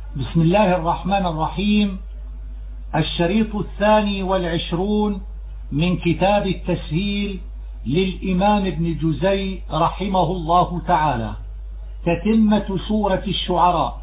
بسم الله الرحمن الرحيم. الشريط 22 من كتاب التسهيل للإمام ابن جزي رحمه الله تعالى، تتمة سورة الشعراء.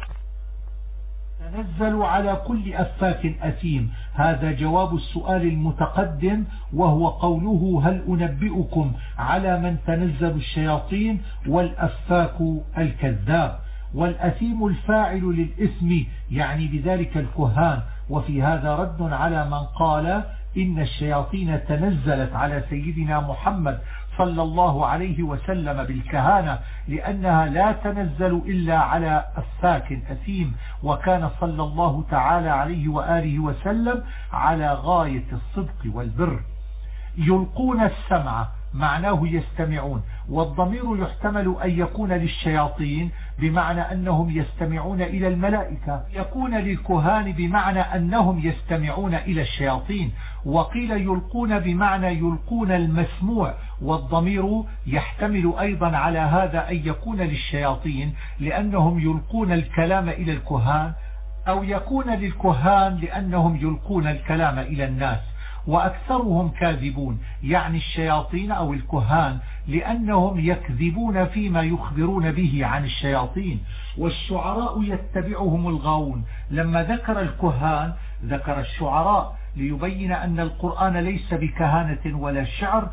تنزل على كل أفاك أثيم. هذا جواب السؤال المتقدم، وهو قوله هل أنبئكم على من تنزل الشياطين، والأفاك الكذاب. والأثيم الفاعل للإثم، يعني بذلك الكهان. وفي هذا رد على من قال إن الشياطين تنزلت على سيدنا محمد صلى الله عليه وسلم بالكهانة، لأنها لا تنزل إلا على أفاك أثيم، وكان صلى الله تعالى عليه وآله وسلم على غاية الصدق والبر. يلقون السمع معناه يستمعون، والضمير يحتمل أن يكون للشياطين بمعنى أنهم يستمعون إلى الملائكة، يكون للكهان بمعنى أنهم يستمعون إلى الشياطين. وقيل يلقون بمعنى يلقون المسموع، والضمير يحتمل أيضا على هذا أن يكون للشياطين لأنهم يلقون الكلام إلى الكهان، أو يكون للكهان لأنهم يلقون الكلام إلى الناس. وأكثرهم كاذبون، يعني الشياطين أو الكهان، لأنهم يكذبون فيما يخبرون به عن الشياطين. والشعراء يتبعهم الغاوون. لما ذكر الكهان ذكر الشعراء ليبين أن القرآن ليس بكهانة ولا شعر،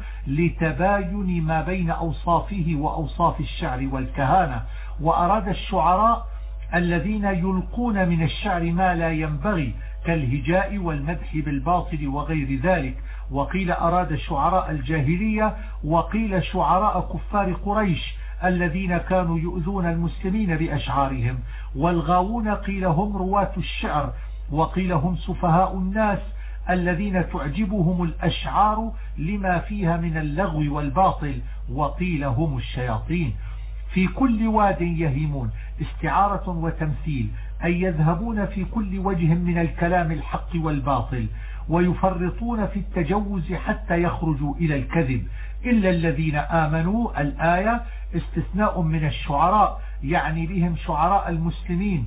لتباين ما بين أوصافه وأوصاف الشعر والكهانة. وأراد الشعراء الذين يلقون من الشعر ما لا ينبغي كالهجاء والمدح بالباطل وغير ذلك. وقيل أراد شعراء الجاهلية، وقيل شعراء كفار قريش الذين كانوا يؤذون المسلمين بأشعارهم. والغاوون قيل هم رواة الشعر، وقيل هم سفهاء الناس الذين تعجبهم الأشعار لما فيها من اللغو والباطل، وقيل هم الشياطين. في كل واد يهيمون، استعارة وتمثيل، أي يذهبون في كل وجه من الكلام الحق والباطل، ويفرطون في التجوز حتى يخرجوا إلى الكذب إلا الذين آمنوا. الآية استثناء من الشعراء، يعني بهم شعراء المسلمين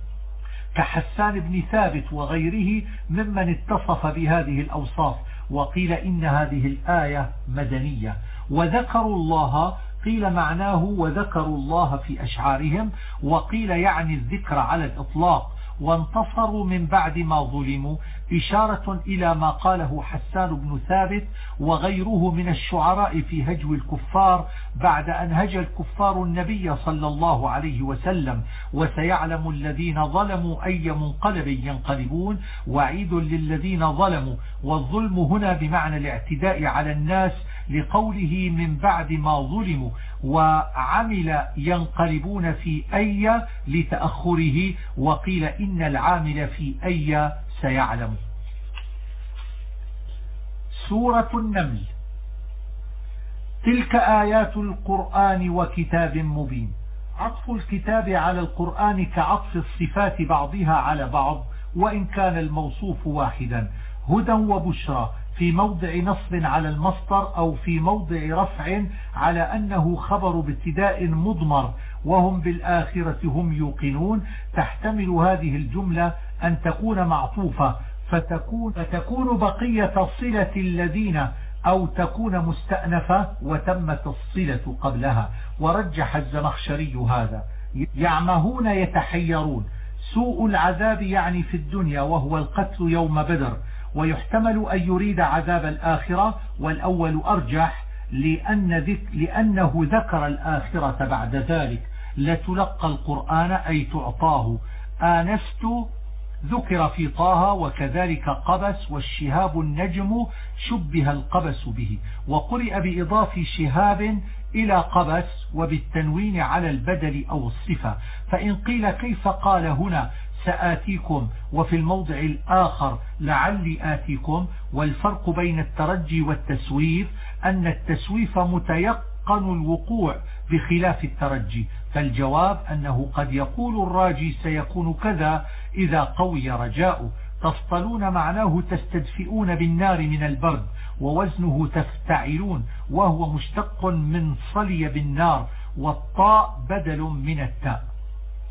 كحسان بن ثابت وغيره ممن اتصف بهذه الأوصاف. وقيل إن هذه الآية مدنية. وذكروا الله، قيل معناه وذكروا الله في أشعارهم، وقيل يعني الذكر على الإطلاق. وانتصروا من بعد ما ظلموا، إشارة إلى ما قاله حسان بن ثابت وغيره من الشعراء في هجو الكفار بعد أن هجى الكفار النبي صلى الله عليه وسلم. وسيعلم الذين ظلموا أي منقلب ينقلبون، وعيد للذين ظلموا. والظلم هنا بمعنى الاعتداء على الناس، لقوله من بعد ما ظلموا. وعمل ينقلبون في أي لتأخره، وقيل إن العامل في أي سيعلم. سورة النمل. تلك آيات القرآن وكتاب مبين. عطف الكتاب على القرآن كعطف الصفات بعضها على بعض، وإن كان الموصوف واحدا. هدى وبشرى في موضع نصب على المصدر، أو في موضع رفع على أنه خبر بابتداء مضمر، وهم بالآخرة هم يوقنون. تحتمل هذه الجملة أن تكون معطوفة فتكون بقية صلة الذين، أو تكون مستأنفة وتمت الصلة قبلها. ورجح الزمخشري هذا. يعمهون يتحيرون. سوء العذاب يعني في الدنيا، وهو القتل يوم بدر. ويحتمل أن يريد عذاب الآخرة، والأول أرجح لأنه ذكر الآخرة بعد ذلك. لتلقى القرآن أي تعطاه. آنست ذكر في طه، وكذلك قبس، والشهاب النجم شبه القبس به. وقرئ بإضافة شهاب إلى قبس وبالتنوين على البدل أو الصفة. فإن قيل كيف قال هنا سآتيكم وفي الموضع الآخر لعلي آتيكم؟ والفرق بين الترجي والتسويف أن التسويف متيقن الوقوع بخلاف الترجي. فالجواب أنه قد يقول الراجي سيكون كذا إذا قوي رجاؤه. تفطلون معناه تستدفئون بالنار من البرد، ووزنه تفتعلون، وهو مشتق من صلي بالنار، والطاء بدل من التاء.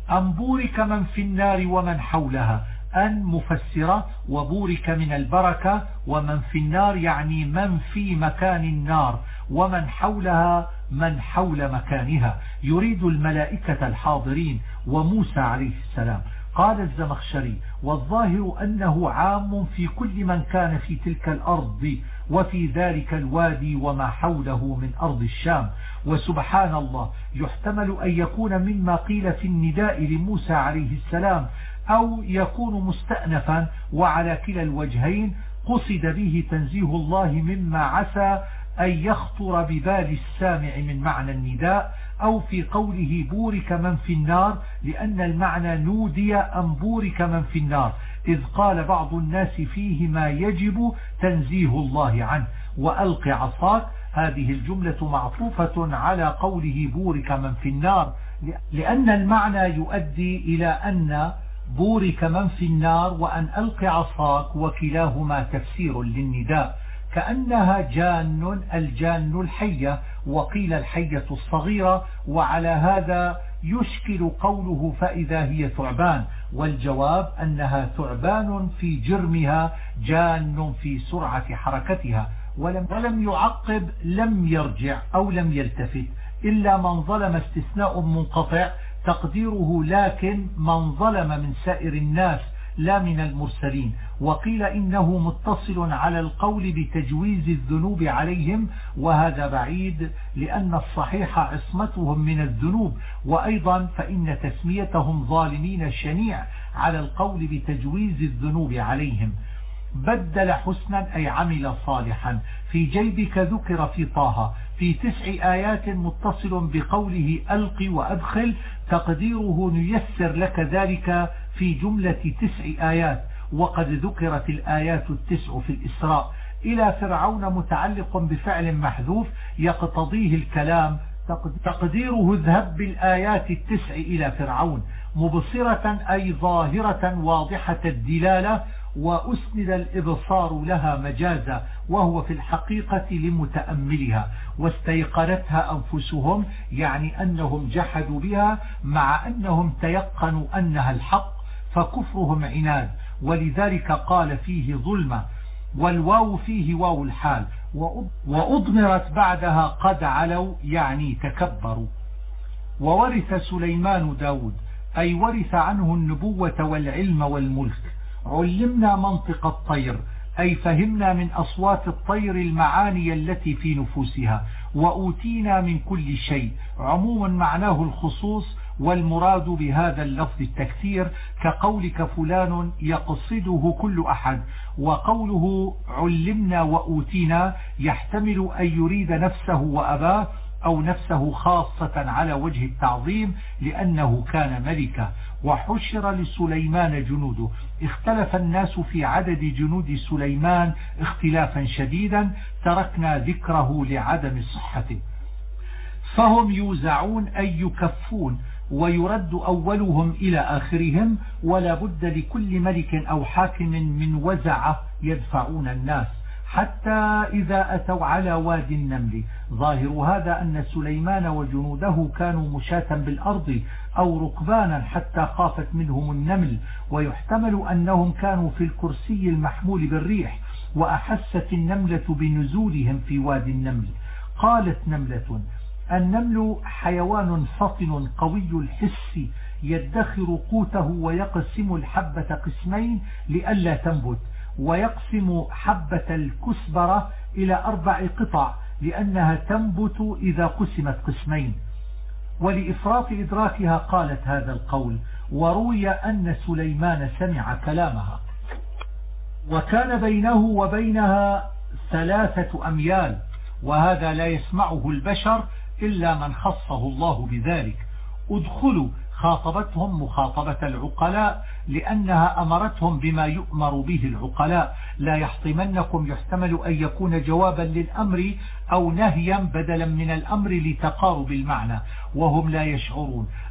أم بورك من في النار ومن حولها. أن مفسرة، وبورك من البركة، ومن في النار يعني من في مكان النار، ومن حولها من حول مكانها، يريد الملائكة الحاضرين وموسى عليه السلام. قال الزمخشري: والظاهر أنه عام في كل من كان في تلك الأرض وفي ذلك الوادي وما حوله من أرض الشام. وسبحان الله، يحتمل أن يكون مما قيل في النداء لموسى عليه السلام، أو يكون مستأنفا، وعلى كلا الوجهين قصد به تنزيه الله مما عسى أن يخطر ببال السامع من معنى النداء، أو في قوله بورك من في النار، لأن المعنى نودي أن بورك من في النار، إذ قال بعض الناس فيه ما يجب تنزيه الله عنه. وألق عصاك، هذه الجملة معطوفة على قوله بورك من في النار، لأن المعنى يؤدي إلى أن بورك من في النار وأن ألق عصاك وكلاهما تفسير للنداء، كأنها جان، الجان الحية، وقيل الحية الصغيرة. وعلى هذا يشكل قوله فإذا هي ثعبان، والجواب أنها ثعبان في جرمها، جان في سرعة حركتها. ولم يعقب لم يرجع أو لم يلتفت، إلا من ظلم استثناء منقطع تقديره لكن من ظلم من سائر الناس لا من المرسلين. وقيل إنه متصل على القول بتجويز الذنوب عليهم، وهذا بعيد، لأن الصحيح عصمتهم من الذنوب، وأيضا فإن تسميتهم ظالمين شنيع على القول بتجويز الذنوب عليهم. بدل حسنا أي عمل صالحا. في جيبك ذكر في طه في 9 آيات متصل بقوله ألق وأدخل، تقديره نيسر لك ذلك في جملة 9 آيات، وقد ذكرت الآيات 9 في الإسراء. إلى فرعون متعلق بفعل محذوف يقتضيه الكلام، تقديره اذهب بالآيات 9 إلى فرعون، مبصرة أي ظاهرة واضحة الدلالة، وأسند الإبصار لها مجازا، وهو في الحقيقة لمتأملها. واستيقنتها أنفسهم، يعني أنهم جحدوا بها مع أنهم تيقنوا أنها الحق، فكفرهم عناد، ولذلك قال فيه ظلمة. والواو فيه واو الحال، وأضمرت بعدها قد علوا يعني تكبروا. وورث سليمان داود، أي ورث عنه النبوة والعلم والملك. علمنا منطق الطير، أي فهمنا من أصوات الطير المعاني التي في نفوسها. وأوتينا من كل شيء، عموما معناه الخصوص، والمراد بهذا اللفظ التكثير، كقولك فلان يقصده كل أحد. وقوله علمنا وأوتينا يحتمل أن يريد نفسه وأباه، أو نفسه خاصة على وجه التعظيم لأنه كان ملكا. وحشر لسليمان جنوده، اختلف الناس في عدد جنود سليمان اختلافا شديدا، تركنا ذكره لعدم صحته. فهم يوزعون أي يكفون، ويرد أولهم إلى آخرهم، ولا بد لكل ملك أو حاكم من وزعة يدفعون الناس، حتى إذا أتوا على وادي النمل. ظاهر هذا أن سليمان وجنوده كانوا مشاة بالأرض أو ركبانا حتى خافت منهم النمل، ويحتمل أنهم كانوا في الكرسي المحمول بالريح، وأحست النملة بنزولهم في وادي النمل. قالت نملة: النمل حيوان فطن قوي الحس، يدخر قوته ويقسم الحبة قسمين لئلا تنبت، ويقسم حبة الكسبرة إلى 4 قطع لأنها تنبت إذا قسمت قسمين. ولإفراط إدراكها قالت هذا القول. وروي أن سليمان سمع كلامها، وكان بينه وبينها 3 أميال، وهذا لا يسمعه البشر إلا من خصه الله بذلك. ادخلوا خاطبتهم مخاطبة العقلاء، لأنها أمرتهم بما يؤمر به العقلاء. لا يحطمنكم يحتمل أن يكون جوابا للأمر أو نهيا بدلا من الأمر لتقارب المعنى، وهم لا يشعرون.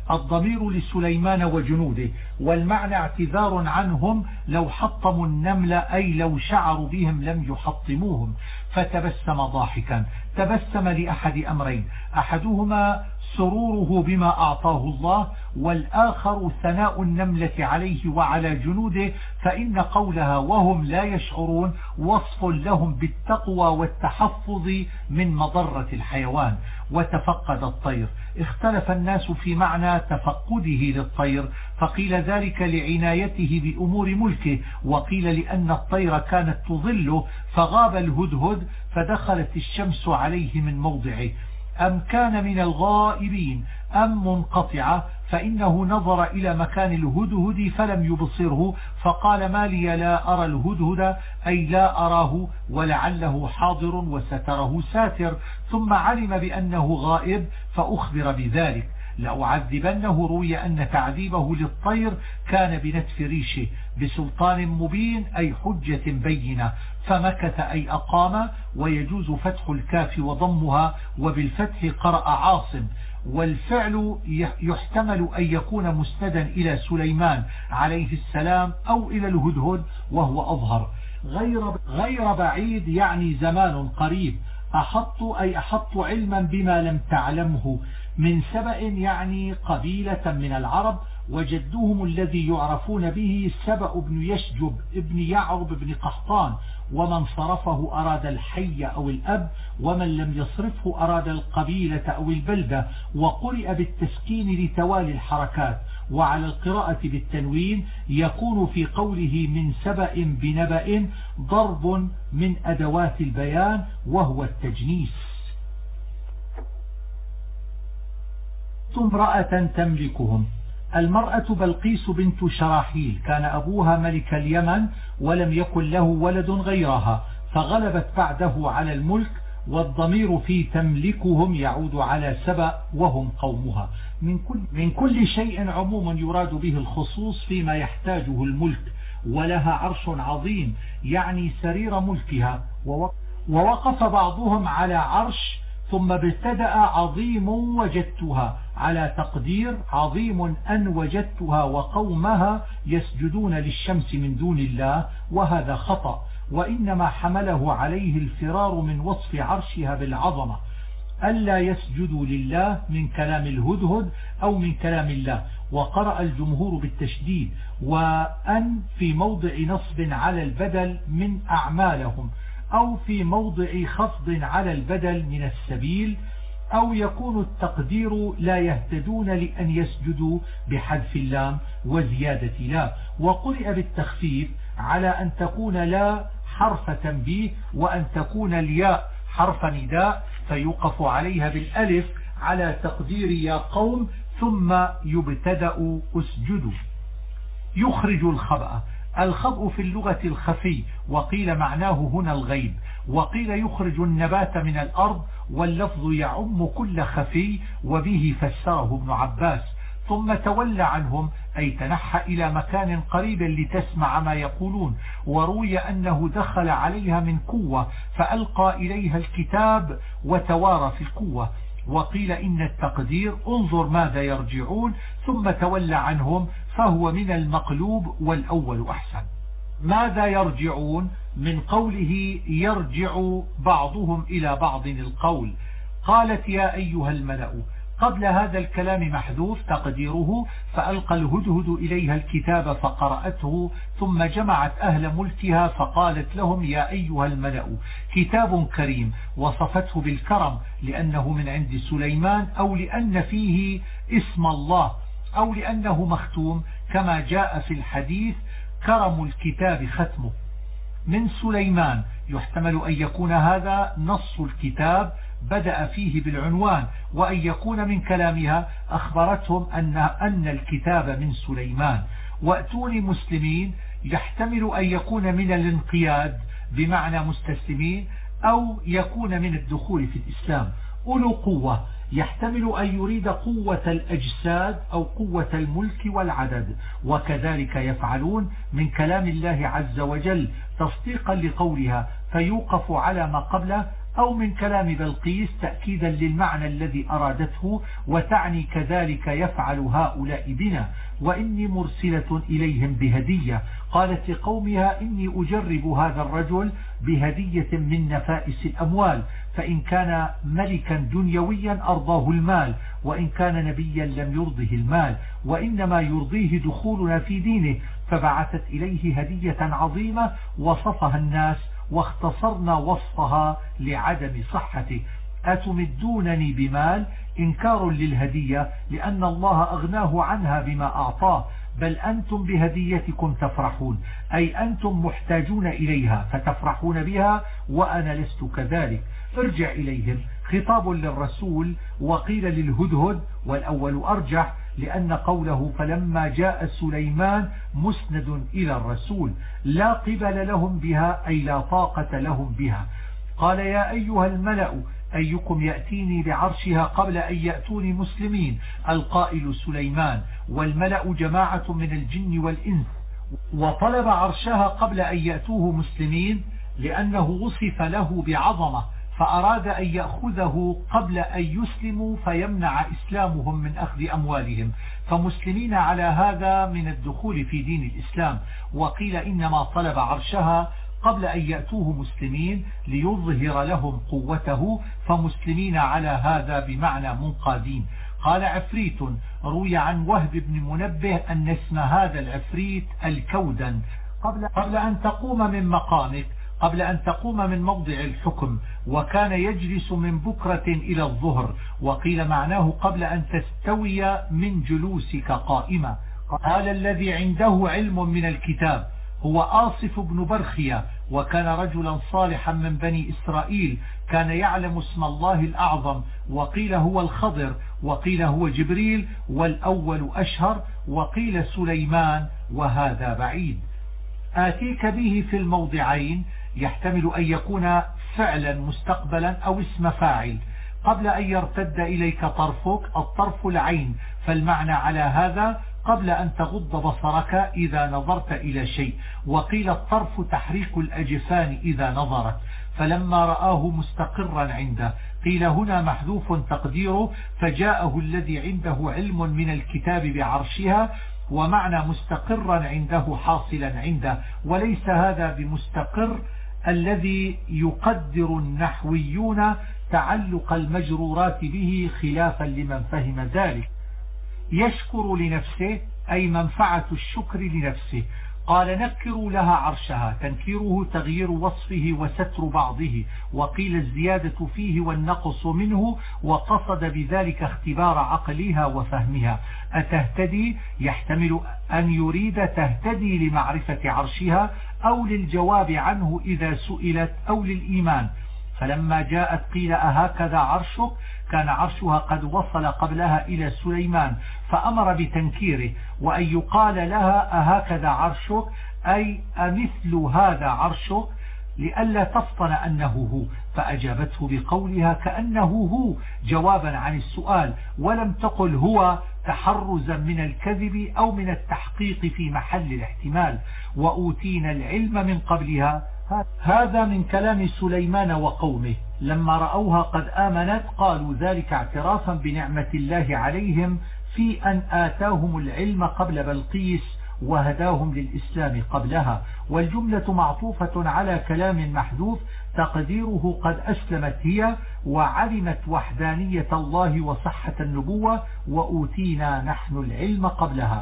الضمير لسليمان وجنوده، والمعنى اعتذار عنهم لو حطموا النمل أي لو شعروا بهم لم يحطموهم. فتبسم ضاحكا. تبسم لأحد أمرين، أحدهما سروره بما أعطاه الله، والآخر ثناء النملة عليه وعلى جنوده، فإن قولها وهم لا يشعرون وصف لهم بالتقوى والتحفظ من مضرة الحيوان. وتفقد الطير. اختلف الناس في معنى تفقده للطير، فقيل ذلك لعنايته بأمور ملكه، وقيل لأن الطير كانت تظله فغاب الهدهد فدخلت الشمس عليه من موضعه. أم كان من الغائبين أم منقطعة، فإنه نظر إلى مكان الهدهد فلم يبصره فقال ما لي لا أرى الهدهد، أي لا أراه ولعله حاضر وستره ساتر، ثم علم بأنه غائب فأخبر بذلك. لأعذبنه. روي أن تعذيبه للطير كان بنتف ريشه بسلطان مبين أي حجة بينة، فمكث أي أقام. ويجوز فتح الكاف وضمها، وبالفتح قرأ عاصم. والفعل يحتمل أن يكون مسندا إلى سليمان عليه السلام أو إلى الهدهد وهو أظهر. غير بعيد يعني زمان قريب. أحط أي أحط علما بما لم تعلمه. من سبأ يعني قبيلة من العرب، وجدهم الذي يعرفون به سبأ بن يشجب ابن يعرب بن قحطان، ومن صرفه أراد الحي أو الأب، ومن لم يصرفه أراد القبيلة أو البلدة. وقرئ بالتسكين لتوالي الحركات، وعلى القراءة بالتنوين يكون في قوله من سبأ بنبأ ضرب من أدوات البيان وهو التجنيس. امرأة تملكهم. المرأة بلقيس بنت شراحيل، كان أبوها ملك اليمن ولم يكن له ولد غيرها، فغلبت بعده على الملك. والضمير في تملكهم يعود على سبأ وهم قومها. من كل شيء عموم يراد به الخصوص فيما يحتاجه الملك. ولها عرش عظيم يعني سرير ملكها. ووقف بعضهم على عرش ثم ابتدأ عظيم وجدتها على تقدير عظيم أن وجدتها وقومها يسجدون للشمس من دون الله، وهذا خطأ، وإنما حمله عليه الفرار من وصف عرشها بالعظمة. ألا يسجدوا لله من كلام الهدهد أو من كلام الله. وقرأ الجمهور بالتشديد، وأن في موضع نصب على البدل من أعمالهم، أو في موضع خفض على البدل من السبيل، أو يكون التقدير لا يهتدون لأن يسجدوا بحذف اللام وزيادة لا. وقرئ بالتخفيف على أن تكون لا حرف تنبيه، وأن تكون الياء حرف نداء فيوقف عليها بالألف على تقدير يا قوم ثم يبتدأ اسجدوا. يخرج الخبأ. الخبء في اللغة الخفي، وقيل معناه هنا الغيب، وقيل يخرج النبات من الأرض، واللفظ يعم كل خفي، وبه فسره ابن عباس. ثم تولى عنهم أي تنحى إلى مكان قريب لتسمع ما يقولون. وروي أنه دخل عليها من قوة فألقى إليها الكتاب وتوارى في القوة. وقيل إن التقدير انظر ماذا يرجعون ثم تولى عنهم، فهو من المقلوب والأول أحسن. ماذا يرجعون من قوله يرجع بعضهم إلى بعض القول. قالت يا أيها الملأ. قبل هذا الكلام محذوف تقديره فألقى الهدهد إليها الكتاب فقرأته، ثم جمعت أهل ملكها فقالت لهم يا أيها الملأ. كتاب كريم وصفته بالكرم لأنه من عند سليمان، أو لأن فيه اسم الله، أو لأنه مختوم كما جاء في الحديث كرم الكتاب ختمه. من سليمان يحتمل أن يكون هذا نص الكتاب بدأ فيه بالعنوان، وأن يكون من كلامها أخبرتهم أن الكتاب من سليمان. وأتوني مسلمين يحتمل أن يكون من الانقياد بمعنى مستسلمين، أو يكون من الدخول في الإسلام. أولو قوة يحتمل أن يريد قوة الأجساد أو قوة الملك والعدد، وكذلك يفعلون من كلام الله عز وجل تصديقا لقولها، فيوقف على ما قبله أو من كلام بلقيس تأكيدا للمعنى الذي أرادته، وتعني كذلك يفعل هؤلاء بنا، وإني مرسلة إليهم بهدية. قالت لقومها إني أجرب هذا الرجل بهدية من نفائس الأموال، فإن كان ملكا دنيويا أرضاه المال، وإن كان نبيا لم يرضه المال، وإنما يرضيه دخولنا في دينه. فبعثت إليه هدية عظيمة وصفها الناس، واختصرنا وصفها لعدم صحته. أتمدونني بمال؟ إنكار للهدية، لأن الله أغناه عنها بما أعطاه. بل أنتم بهديتكم تفرحون، أي أنتم محتاجون إليها فتفرحون بها، وأنا لست كذلك. ارجع إليهم، خطاب للرسول، وقيل للهدهد، والأول أرجح، لأن قوله فلما جاء سليمان مسند إلى الرسول، لا قبل لهم بها أي لا طاقة لهم بها. قال يا أيها الملأ أيكم يأتيني بعرشها قبل أن يأتوني مسلمين؟ القائل سليمان، والملأ جماعة من الجن والإنس. وطلب عرشها قبل أن يأتوه مسلمين لأنه وصف له بعظمة، فأراد أن يأخذه قبل أن يسلموا فيمنع إسلامهم من أخذ أموالهم، فمسلمين على هذا من الدخول في دين الإسلام. وقيل إنما طلب عرشها قبل أن يأتوه مسلمين ليظهر لهم قوته، فمسلمين على هذا بمعنى منقادين. قال عفريت، روي عن وهب بن منبه أن اسم هذا العفريت الكودن. قبل أن تقوم من مقامك، قبل أن تقوم من موضع الحكم، وكان يجلس من بكرة إلى الظهر. وقيل معناه قبل أن تستوي من جلوسك قائمة. قال الذي عنده علم من الكتاب هو آصف بن برخية، وكان رجلا صالحا من بني إسرائيل، كان يعلم اسم الله الأعظم. وقيل هو الخضر، وقيل هو جبريل، والأول أشهر، وقيل سليمان، وهذا بعيد. آتيك به في الموضعين يحتمل أن يكون فعلا مستقبلا أو اسم فاعل. قبل أن يرتد إليك طرفك، الطرف العين، فالمعنى على هذا قبل أن تغض بصرك إذا نظرت إلى شيء. وقيل الطرف تحريك الأجفان إذا نظرت، فلما رآه مستقرا عنده. قيل هنا محذوف تقديره فجاءه الذي عنده علم من الكتاب بعرشها، ومعنى مستقرا عنده حاصلا عنده، وليس هذا بمستقر الذي يقدر النحويون تعلق المجرورات به خلافا لمن فهم ذلك. يشكر لنفسه أي منفعة الشكر لنفسه. قال نكروا لها عرشها، تنكيره تغيير وصفه وستر بعضه، وقيل الزيادة فيه والنقص منه، وقصد بذلك اختبار عقلها وفهمها. أتهتدي يحتمل أن يريد تهتدي لمعرفة عرشها أو للجواب عنه إذا سئلت أو للإيمان. فلما جاءت قيل أهكذا عرشك، كان عرشها قد وصل قبلها إلى سليمان فأمر بتنكيره، وأن يقال لها أهكذا عرشك أي أمثل هذا عرشك، لئلا تفطن أنه هو، فأجابته بقولها كأنه هو جوابا عن السؤال، ولم تقل هو تحرزا من الكذب أو من التحقيق في محل الاحتمال. وأوتينا العلم من قبلها. هذا من كلام سليمان وقومه. لما رأوها قد آمنت قالوا ذلك اعترافا بنعمة الله عليهم في أن آتاهم العلم قبل بلقيس وهداهم للإسلام قبلها. والجملة معطوفة على كلام محذوف تقديره قد أسلمت هي وعلمت وحدانية الله وصحة النبوة، وأوتينا نحن العلم قبلها،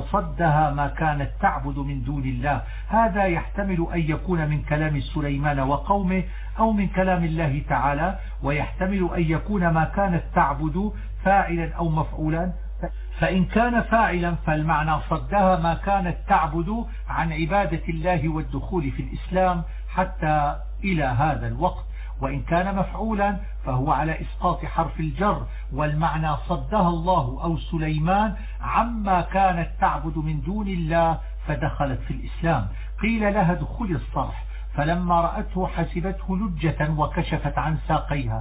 وصدها ما كانت تعبد من دون الله. هذا يحتمل أن يكون من كلام سليمان وقومه أو من كلام الله تعالى، ويحتمل أن يكون ما كانت تعبد فاعلا أو مفعولا. فإن كان فاعلا فالمعنى صدها ما كانت تعبد عن عبادة الله والدخول في الإسلام حتى إلى هذا الوقت. وإن كان مفعولا فهو على إسقاط حرف الجر، والمعنى صدها الله أو سليمان عما كانت تعبد من دون الله فدخلت في الإسلام. قيل لها ادخلي الصرح، فلما رأته حسبته لجة وكشفت عن ساقيها.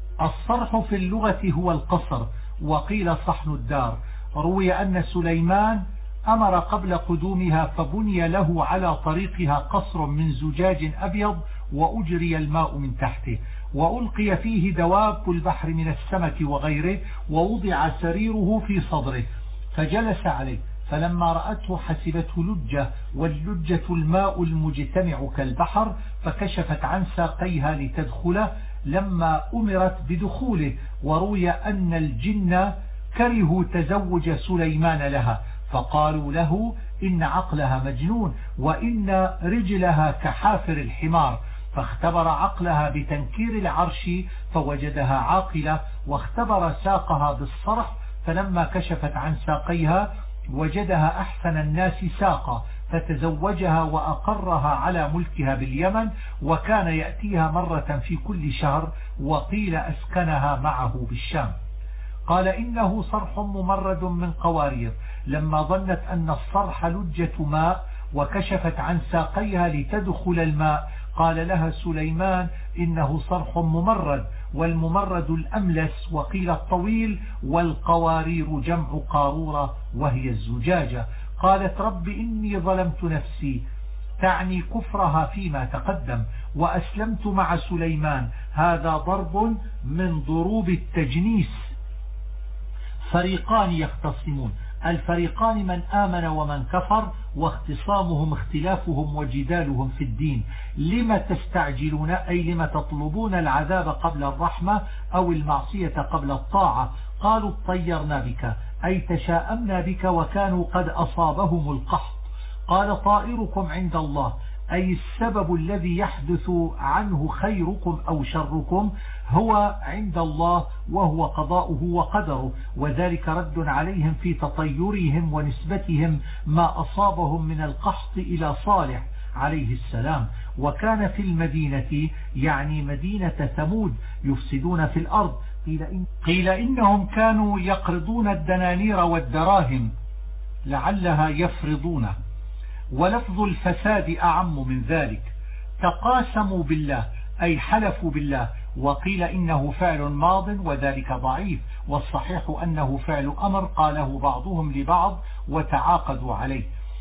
الصرح في اللغة هو القصر، وقيل صحن الدار. روي أن سليمان أمر قبل قدومها فبني له على طريقها قصر من زجاج أبيض وأجري الماء من تحته، وألقي فيه دواب البحر من السمك وغيره، ووضع سريره في صدره فجلس عليه، فلما رأته حسبته لجة، واللجة الماء المجتمع كالبحر، فكشفت عن ساقيها لتدخله لما أمرت بدخوله. وروي أن الجن كرهوا تزوج سليمان لها، فقالوا له إن عقلها مجنون وإن رجلها كحافر الحمار، فاختبر عقلها بتنكير العرش فوجدها عاقلة، واختبر ساقها بالصرح فلما كشفت عن ساقيها وجدها أحسن الناس ساقا، فتزوجها وأقرها على ملكها باليمن، وكان يأتيها مرة في كل شهر، وقيل أسكنها معه بالشام. قال إنه صرح ممرد من قوارير، لما ظنت أن الصرح لجة ماء وكشفت عن ساقيها لتدخل الماء، قال لها سليمان إنه صرح ممرد، والممرد الأملس وقيل الطويل، والقوارير جمع قارورة وهي الزجاجة. قالت رب إني ظلمت نفسي، تعني كفرها فيما تقدم، وأسلمت مع سليمان. هذا ضرب من ضروب التجنيس. فريقان يختصمون، الفريقان من آمن ومن كفر، واختصامهم اختلافهم وجدالهم في الدين. لما تستعجلون أي لما تطلبون العذاب قبل الرحمة أو المعصية قبل الطاعة؟ قالوا اطيرنا بك أي تشاءمنا بك، وكانوا قد أصابهم القحط. قال طائركم عند الله أي السبب الذي يحدث عنه خيركم أو شركم هو عند الله، وهو قضاؤه وقدره، وذلك رد عليهم في تطيرهم ونسبتهم ما أصابهم من القحط إلى صالح عليه السلام. وكان في المدينة يعني مدينة ثمود يفسدون في الأرض، قيل إنهم كانوا يقرضون الدنانير والدراهم لعلها يفرضونه، ولفظ الفساد أعم من ذلك. تقاسموا بالله أي حلفوا بالله، وقيل إنه فعل ماض وذلك ضعيف، والصحيح أنه فعل أمر قاله بعضهم لبعض وتعاقدوا عليه.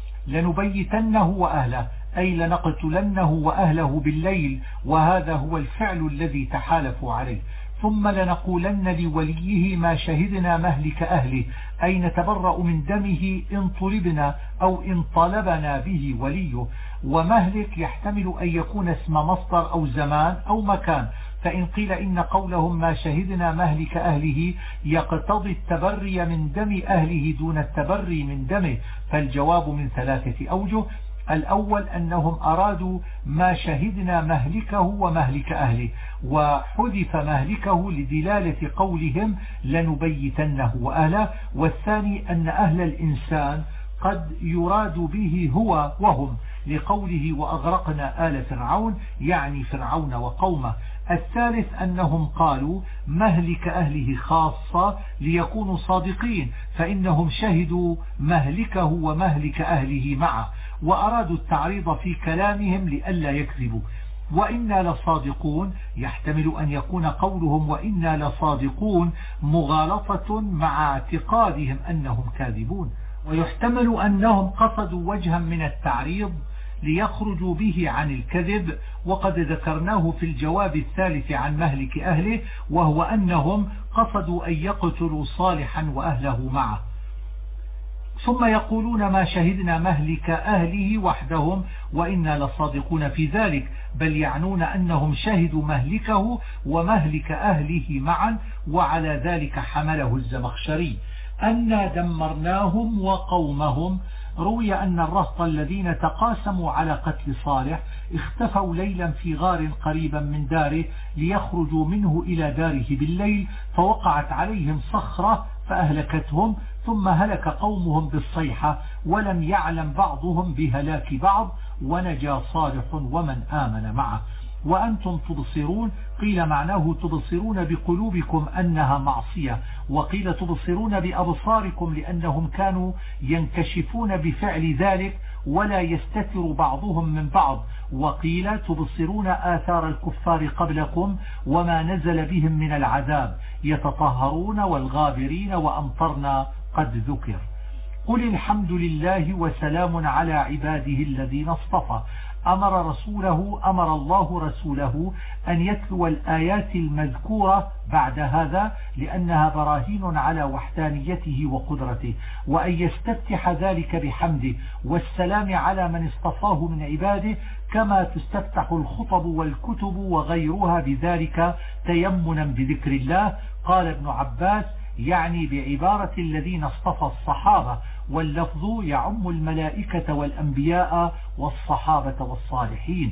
لنبيتنه وأهله أي لنقتلنه وأهله بالليل، وهذا هو الفعل الذي تحالفوا عليه. ثم لنقولن لوليه ما شهدنا مهلك أهله أي نتبرأ من دمه إن طلبنا أو إن طلبنا به وليه. ومهلك يحتمل أن يكون اسم مصدر أو زمان أو مكان، فإن قيل إن قولهم ما شهدنا مهلك أهله يقتضي التبري من دم أهله دون التبري من دمه، فالجواب من 3 أوجه. الأول أنهم أرادوا ما شهدنا مهلكه ومهلك أهله، وحذف مهلكه لدلالة قولهم لنبيتنه وأهله. والثاني أن أهل الإنسان قد يراد به هو وهم، لقوله وأغرقنا آل فرعون يعني فرعون وقومه. الثالث أنهم قالوا مهلك أهله خاصة ليكونوا صادقين، فإنهم شهدوا مهلكه ومهلك أهله معه، وأرادوا التعريض في كلامهم لئلا يكذبوا. وإنا لصادقون يحتمل أن يكون قولهم وإنا لصادقون مغالطة مع اعتقادهم أنهم كاذبون، ويحتمل أنهم قصدوا وجها من التعريض ليخرجوا به عن الكذب، وقد ذكرناه في الجواب الثالث عن مهلك أهله، وهو أنهم قصدوا أن يقتلوا صالحا وأهله معه. ثم يقولون ما شهدنا مهلك أهله وحدهم وإنا لصادقون في ذلك، بل يعنون أنهم شهدوا مهلكه ومهلك أهله معا، وعلى ذلك حمله الزمخشري. أنا دمرناهم وقومهم. روي أن الرهط الذين تقاسموا على قتل صالح اختفوا ليلا في غار قريبا من داره ليخرجوا منه إلى داره بالليل، فوقعت عليهم صخرة فأهلكتهم، ثم هلك قومهم بالصيحة، ولم يعلم بعضهم بهلاك بعض، ونجا صالح ومن آمن معه. وأنتم تبصرون قيل معناه تبصرون بقلوبكم أنها معصية، وقيل تبصرون بأبصاركم لأنهم كانوا ينكشفون بفعل ذلك ولا يستتر بعضهم من بعض، وقيل تبصرون آثار الكفار قبلكم وما نزل بهم من العذاب، يتطهرون والغابرين وأمطرنا قد ذكر. قل الحمد لله وسلام على عباده الذين اصطفى. أمر الله رسوله أن يتلو الآيات المذكورة بعد هذا لأنها براهين على وحدانيته وقدرته، وأن يستفتح ذلك بحمده والسلام على من اصطفاه من عباده، كما تستفتح الخطب والكتب وغيرها بذلك تيمنا بذكر الله. قال ابن عباس: يعني بعبارة الذين اصطفى الصحابة، واللفظ يعم الملائكة والأنبياء والصحابة والصالحين.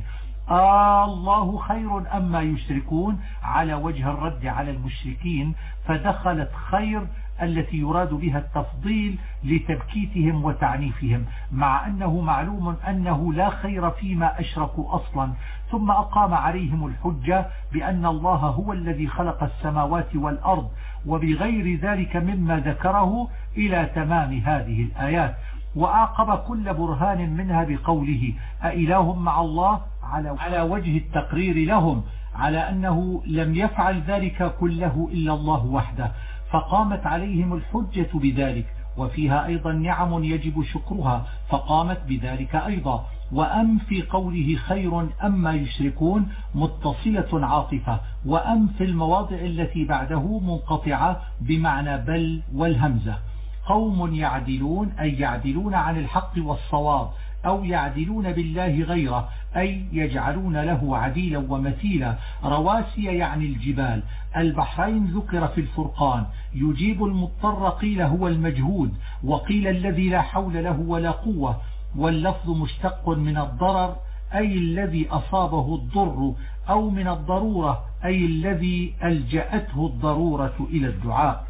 الله خير أما يشركون على وجه الرد على المشركين، فدخلت خير التي يراد بها التفضيل لتبكيتهم وتعنيفهم، مع أنه معلوم أنه لا خير فيما أشركوا أصلا. ثم أقام عليهم الحجة بأن الله هو الذي خلق السماوات والأرض وبغير ذلك مما ذكره إلى تمام هذه الآيات. وأعقب كل برهان منها بقوله: أإله مع الله، على وجه التقرير لهم على أنه لم يفعل ذلك كله إلا الله وحده، فقامت عليهم الحجة بذلك. وفيها أيضا نعم يجب شكرها فقامت بذلك أيضا. وأم في قوله خير أما يشركون متصلة عاطفة، وأم في المواضع التي بعده منقطعة بمعنى بل والهمزة. قوم يعدلون أي يعدلون عن الحق والصواب، أو يعدلون بالله غيره أي يجعلون له عديلا ومثيلا. رواسي يعني الجبال. البحرين ذكر في الفرقان. يجيب المضطر قيل هو المجهود، وقيل الذي لا حول له ولا قوة. واللفظ مشتق من الضرر أي الذي أصابه الضر، أو من الضرورة أي الذي ألجأته الضرورة إلى الدعاء.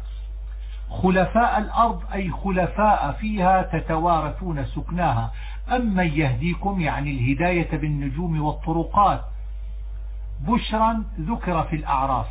خلفاء الأرض أي خلفاء فيها تتوارثون سكناها. أما يهديكم يعني الهداية بالنجوم والطرقات. بشرا ذكر في الأعراف.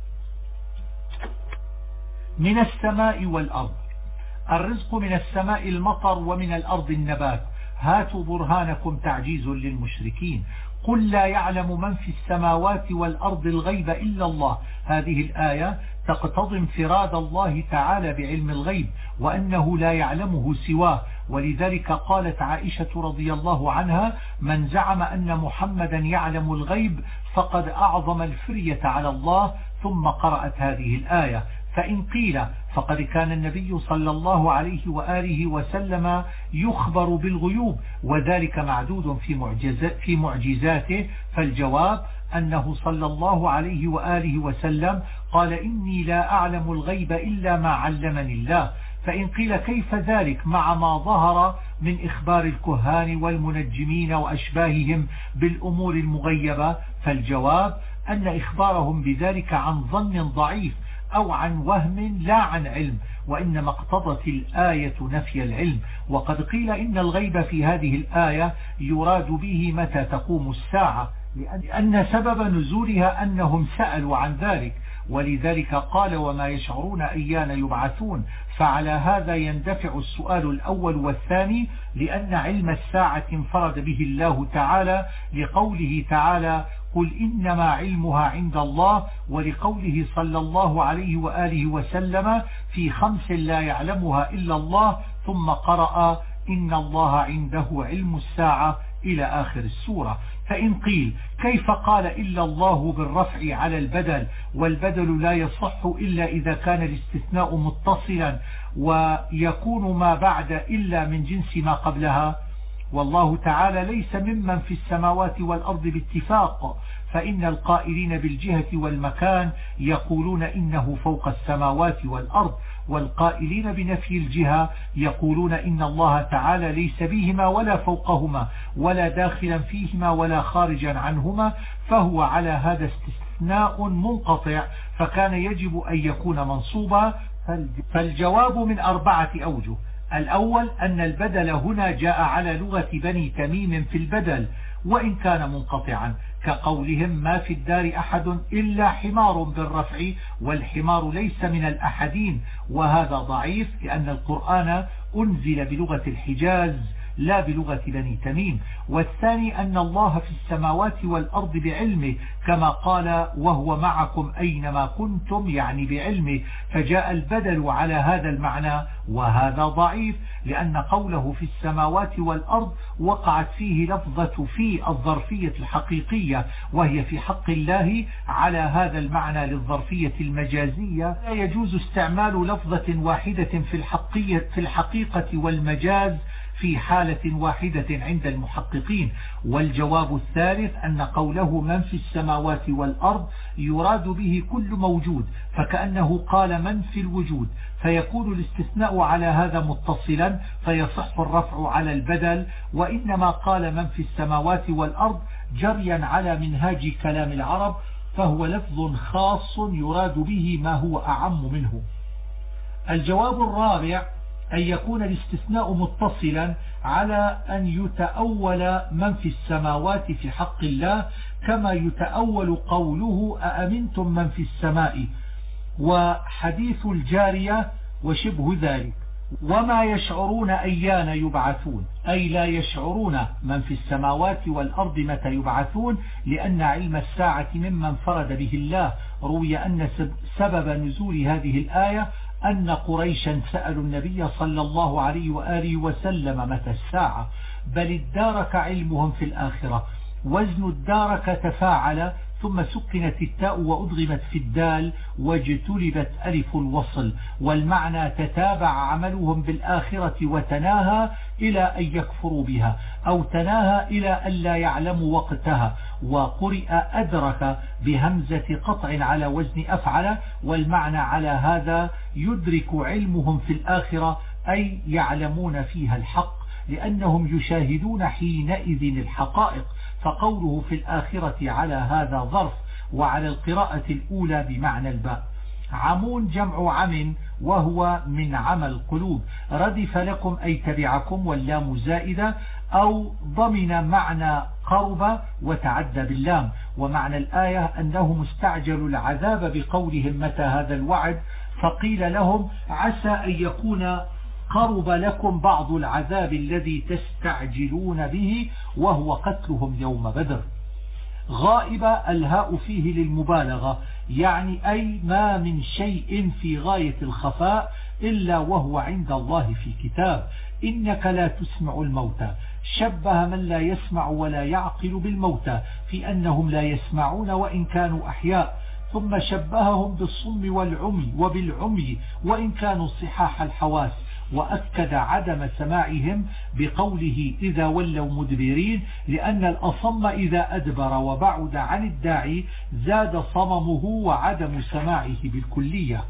من السماء والأرض. الرزق من السماء المطر ومن الأرض النبات. هاتوا برهانكم تعجيز للمشركين. قل لا يعلم من في السماوات والأرض الغيب إلا الله. هذه الآية تقتضي انفراد الله تعالى بعلم الغيب وأنه لا يعلمه سواه، ولذلك قالت عائشة رضي الله عنها: من زعم أن محمدا يعلم الغيب فقد أعظم الفرية على الله. ثم قرأت هذه الآية: فإن قيل فقد كان النبي صلى الله عليه وآله وسلم يخبر بالغيوب وذلك معدود في معجزاته، فالجواب أنه صلى الله عليه وآله وسلم قال: إني لا أعلم الغيب إلا ما علمني الله. فإن قيل كيف ذلك مع ما ظهر من إخبار الكهان والمنجمين وأشباههم بالأمور المغيبة، فالجواب أن إخبارهم بذلك عن ظن ضعيف أو عن وهم لا عن علم، وإنما اقتضت الآية نفي العلم. وقد قيل إن الغيب في هذه الآية يراد به متى تقوم الساعة، لأن سبب نزولها أنهم سألوا عن ذلك، ولذلك قال: وما يشعرون أيان يبعثون. فعلى هذا يندفع السؤال الأول والثاني، لأن علم الساعة انفرد به الله تعالى لقوله تعالى: قل إنما علمها عند الله، ولقوله صلى الله عليه وآله وسلم: في 5 لا يعلمها إلا الله. ثم قرأ: إن الله عنده علم الساعة إلى آخر السورة. فإن قيل كيف قال إلا الله بالرفع على البدل، والبدل لا يصح إلا إذا كان الاستثناء متصلا ويكون ما بعد إلا من جنس ما قبلها؟ والله تعالى ليس ممن في السماوات والأرض باتفاق، فإن القائلين بالجهة والمكان يقولون إنه فوق السماوات والأرض، والقائلين بنفي الجهة يقولون إن الله تعالى ليس بهما ولا فوقهما ولا داخلا فيهما ولا خارجا عنهما، فهو على هذا استثناء منقطع، فكان يجب أن يكون منصوبا. فالجواب من 4 أوجه. الأول أن البدل هنا جاء على لغة بني تميم في البدل وإن كان منقطعا، كقولهم: ما في الدار أحد إلا حمار بالرفع، والحمار ليس من الأحدين، وهذا ضعيف لأن القرآن أنزل بلغة الحجاز لا بلغة بني تميم. والثاني أن الله في السماوات والأرض بعلمه كما قال وهو معكم أينما كنتم، يعني بعلمه، فجاء البدل على هذا المعنى، وهذا ضعيف لأن قوله في السماوات والأرض وقعت فيه لفظة في الظرفية الحقيقية، وهي في حق الله على هذا المعنى للظرفية المجازية. لا يجوز استعمال لفظة واحدة في الحقيقة والمجاز في حالة واحدة عند المحققين. والجواب الثالث أن قوله من في السماوات والأرض يراد به كل موجود، فكأنه قال من في الوجود، فيكون الاستثناء على هذا متصلا فيصح الرفع على البدل. وإنما قال من في السماوات والأرض جريا على منهاج كلام العرب، فهو لفظ خاص يراد به ما هو أعم منه. الجواب الرابع أن يكون الاستثناء متصلا على أن يتأول من في السماوات في حق الله، كما يتأول قوله أأمنتم من في السماء، وحديث الجارية وشبه ذلك، وما يشعرون أيان يبعثون، أي لا يشعرون من في السماوات والأرض متى يبعثون، لأن علم الساعة ممن فرد به الله. روي أن سبب نزول هذه الآية أن قريشا سألوا النبي صلى الله عليه وآله وسلم متى الساعة، بل ادارك علمهم في الآخرة. وزن ادارك تفاعل ثم سكنت التاء وأدغمت في الدال واجتلبت ألف الوصل، والمعنى تتابع عملهم بالآخرة وتناهى إلى أن يكفروا بها، أو تناهى إلى أن لا يعلموا وقتها. وقرئ أدرك بهمزة قطع على وزن أفعل، والمعنى على هذا يدرك علمهم في الآخرة، أي يعلمون فيها الحق، لأنهم يشاهدون حينئذ الحقائق. فقوله في الآخرة على هذا ظرف، وعلى القراءة الأولى بمعنى الباء. عمون جمع عم، وهو من عمى القلوب. ردف لكم أي تبعكم، واللام زائدة، أو ضمن معنى قرب وتعدى باللام. ومعنى الآية أنهم استعجلوا العذاب بقولهم متى هذا الوعد، فقيل لهم عسى أن يكون قرب لكم بعض العذاب الذي تستعجلون به، وهو قتلهم يوم بدر. غائب الهاء فيه للمبالغة، يعني أي ما من شيء في غاية الخفاء إلا وهو عند الله في كتاب. إنك لا تسمع الموتى، شبه من لا يسمع ولا يعقل بالموتى في أنهم لا يسمعون وإن كانوا أحياء، ثم شبههم بالصم والعمي وبالعمي وإن كانوا صحاح الحواس، وأكد عدم سماعهم بقوله إذا ولوا مدبرين، لأن الأصم إذا أدبر وبعد عن الداعي زاد صممه وعدم سماعه بالكلية.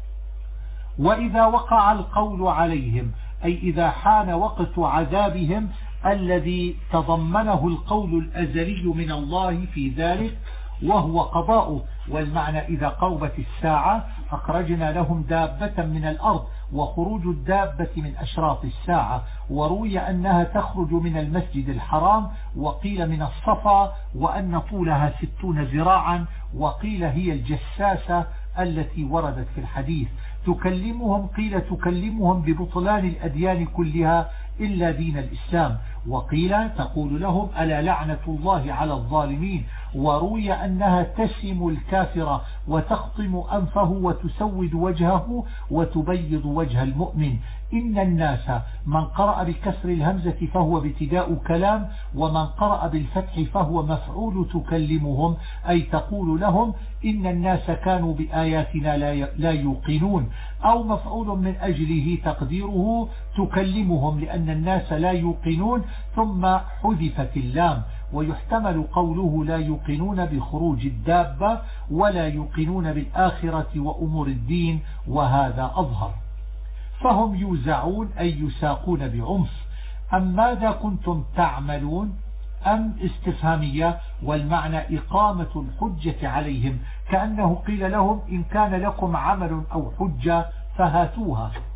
وإذا وقع القول عليهم، أي إذا حان وقت عذابهم الذي تضمنه القول الأزلي من الله في ذلك وهو قضاؤه. والمعنى إذا قربت الساعة أخرجنا لهم دابة من الأرض، وخروج الدابة من أشراط الساعة. وروي أنها تخرج من المسجد الحرام، وقيل من الصفا، وأن طولها 60 ذراعا، وقيل هي الجساسة التي وردت في الحديث. تكلمهم، قيل تكلمهم ببطلان الأديان كلها إلا دين الإسلام، وقيل تقول لهم ألا لعنة الله على الظالمين. وروي أنها تسم الكافر وتخطم أنفه وتسود وجهه وتبيض وجه المؤمن. إن الناس من قرأ بكسر الهمزة فهو ابتداء كلام، ومن قرأ بالفتح فهو مفعول تكلمهم، أي تقول لهم إن الناس كانوا بآياتنا لا يوقنون، أو مفعول من أجله تقديره تكلمهم لأن الناس لا يوقنون، ثم حذفت اللام. ويحتمل قوله لا يوقنون بخروج الدابة، ولا يوقنون بالآخرة وأمور الدين، وهذا أظهر. فهم يوزعون أي يساقون بعنف. أم ماذا كنتم تعملون؟ أم استفهامية، والمعنى إقامة الحجة عليهم، كأنه قيل لهم إن كان لكم عمل أو حجة فهاتوها.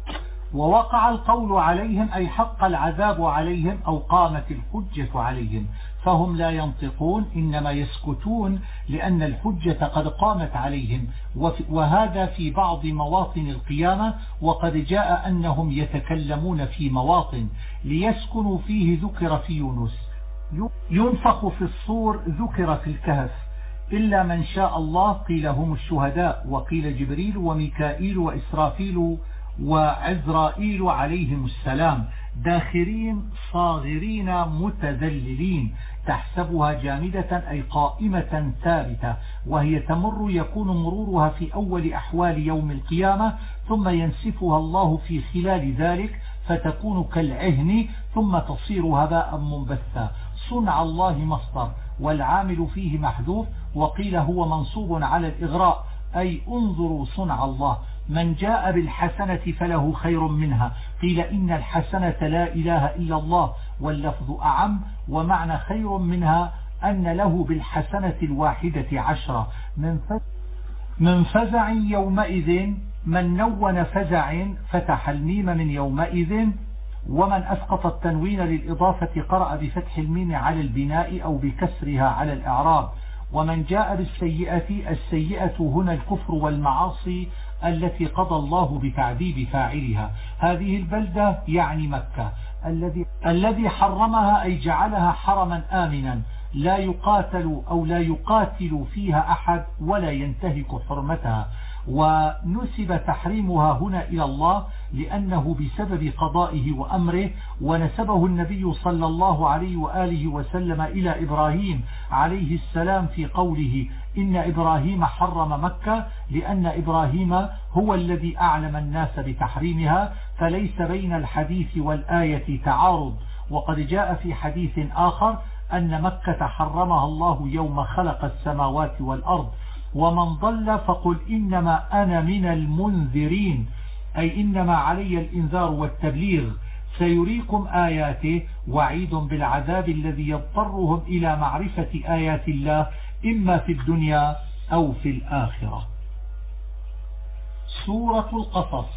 ووقع القول عليهم أي حق العذاب عليهم أو قامت الحجة عليهم، فهم لا ينطقون إنما يسكتون لأن الحجة قد قامت عليهم، وهذا في بعض مواطن القيامة، وقد جاء أنهم يتكلمون في مواطن ليسكنوا فيه ذكر في يونس، ينفخ في الصور ذكر في الكهف، إلا من شاء الله قيل هم الشهداء، وقيل جبريل وميكائيل وإسرافيل وعزرائيل عليهم السلام، داخرين صاغرين متذللين، تحسبها جامدة أي قائمة ثابتة، وهي تمر يكون مرورها في أول أحوال يوم القيامة، ثم ينسفها الله في خلال ذلك فتكون كالعهن ثم تصير هباء منبثا. صنع الله مصدر والعامل فيه محذوف، وقيل هو منصوب على الإغراء أي انظروا صنع الله. من جاء بالحسنة فله خير منها، قيل إن الحسنة لا إله إلا الله، واللفظ أعم، ومعنى خير منها أن له بالحسنة الواحدة 10. من فزع يومئذ، من نون فزع فتح الميم من يومئذ، ومن أسقط التنوين للإضافة قرأ بفتح الميم على البناء أو بكسرها على الإعراب. ومن جاء بالسيئة، السيئة هنا الكفر والمعاصي التي قضى الله بتعذيب فاعلها. هذه البلدة يعني مكة الذي حرمها أي جعلها حرما آمنا لا يقاتل أو لا يقاتل فيها أحد ولا ينتهك حرمتها، ونسب تحريمها هنا إلى الله لأنه بسبب قضائه وأمره، ونسبه النبي صلى الله عليه وآله وسلم إلى إبراهيم عليه السلام في قوله إن إبراهيم حرم مكة، لأن إبراهيم هو الذي أعلم الناس بتحريمها، فليس بين الحديث والآية تعارض. وقد جاء في حديث آخر أن مكة حرمها الله يوم خلق السماوات والأرض. ومن ضل فقل إنما أنا من المنذرين، أي إنما علي الإنذار والتبليغ، سيريكم آياته، وعيد بالعذاب الذي يضطرهم إلى معرفة آيات الله إما في الدنيا أو في الآخرة. سورة القصص.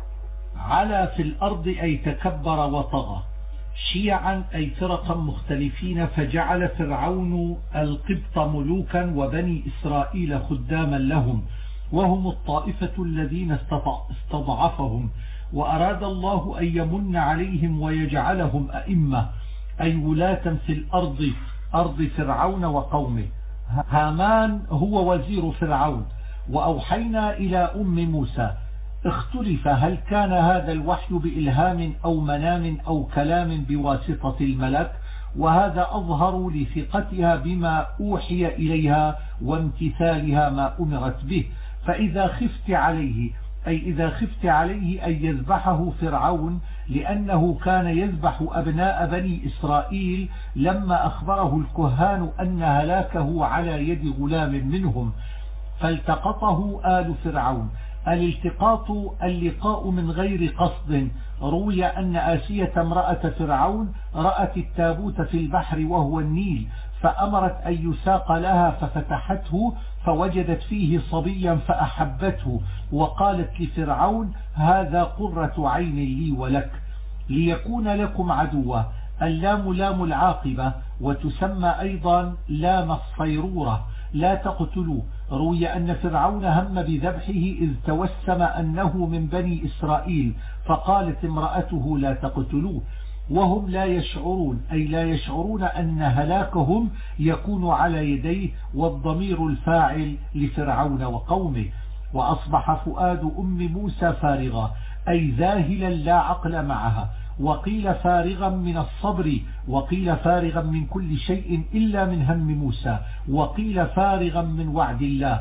علا في الأرض أي تكبر وطغى، شيعا أي فرقا مختلفين، فجعل فرعون القبط ملوكا وبني إسرائيل خداما لهم، وهم الطائفة الذين استضعفهم، وأراد الله أن يمن عليهم ويجعلهم أئمة أي ولاة في الأرض، أرض فرعون وقومه. هامان هو وزير فرعون. وأوحينا إلى أم موسى. اختلف هل كان هذا الوحي بإلهام أو منام أو كلام بواسطة الملك، وهذا أظهر لثقتها بما أوحي إليها وامتثالها ما أمرت به. فإذا خفت عليه أي إذا خفت عليه أن يذبحه فرعون، لأنه كان يذبح أبناء بني إسرائيل لما أخبره الكهان أن هلاكه على يد غلام منهم، فالتقطه آل فرعون. الالتقاط اللقاء من غير قصد. روي أن آسية امرأة فرعون رأت التابوت في البحر وهو النيل، فأمرت أن يساق لها ففتحته فوجدت فيه صبيا فأحبته، وقالت لفرعون هذا قرة عين لي ولك ليكون لكم عدوا. اللام لام العاقبة، وتسمى أيضا لام الصيرورة، لا تقتلوا. روي أن فرعون هم بذبحه إذ توسم أنه من بني إسرائيل، فقالت امرأته لا تقتلوه، وهم لا يشعرون أي لا يشعرون أن هلاكهم يكون على يديه، والضمير الفاعل لفرعون وقومه. وأصبح فؤاد أم موسى فارغا أي ذاهلا لا عقل معها، وقيل فارغا من الصبر، وقيل فارغا من كل شيء إلا من هم موسى، وقيل فارغا من وعد الله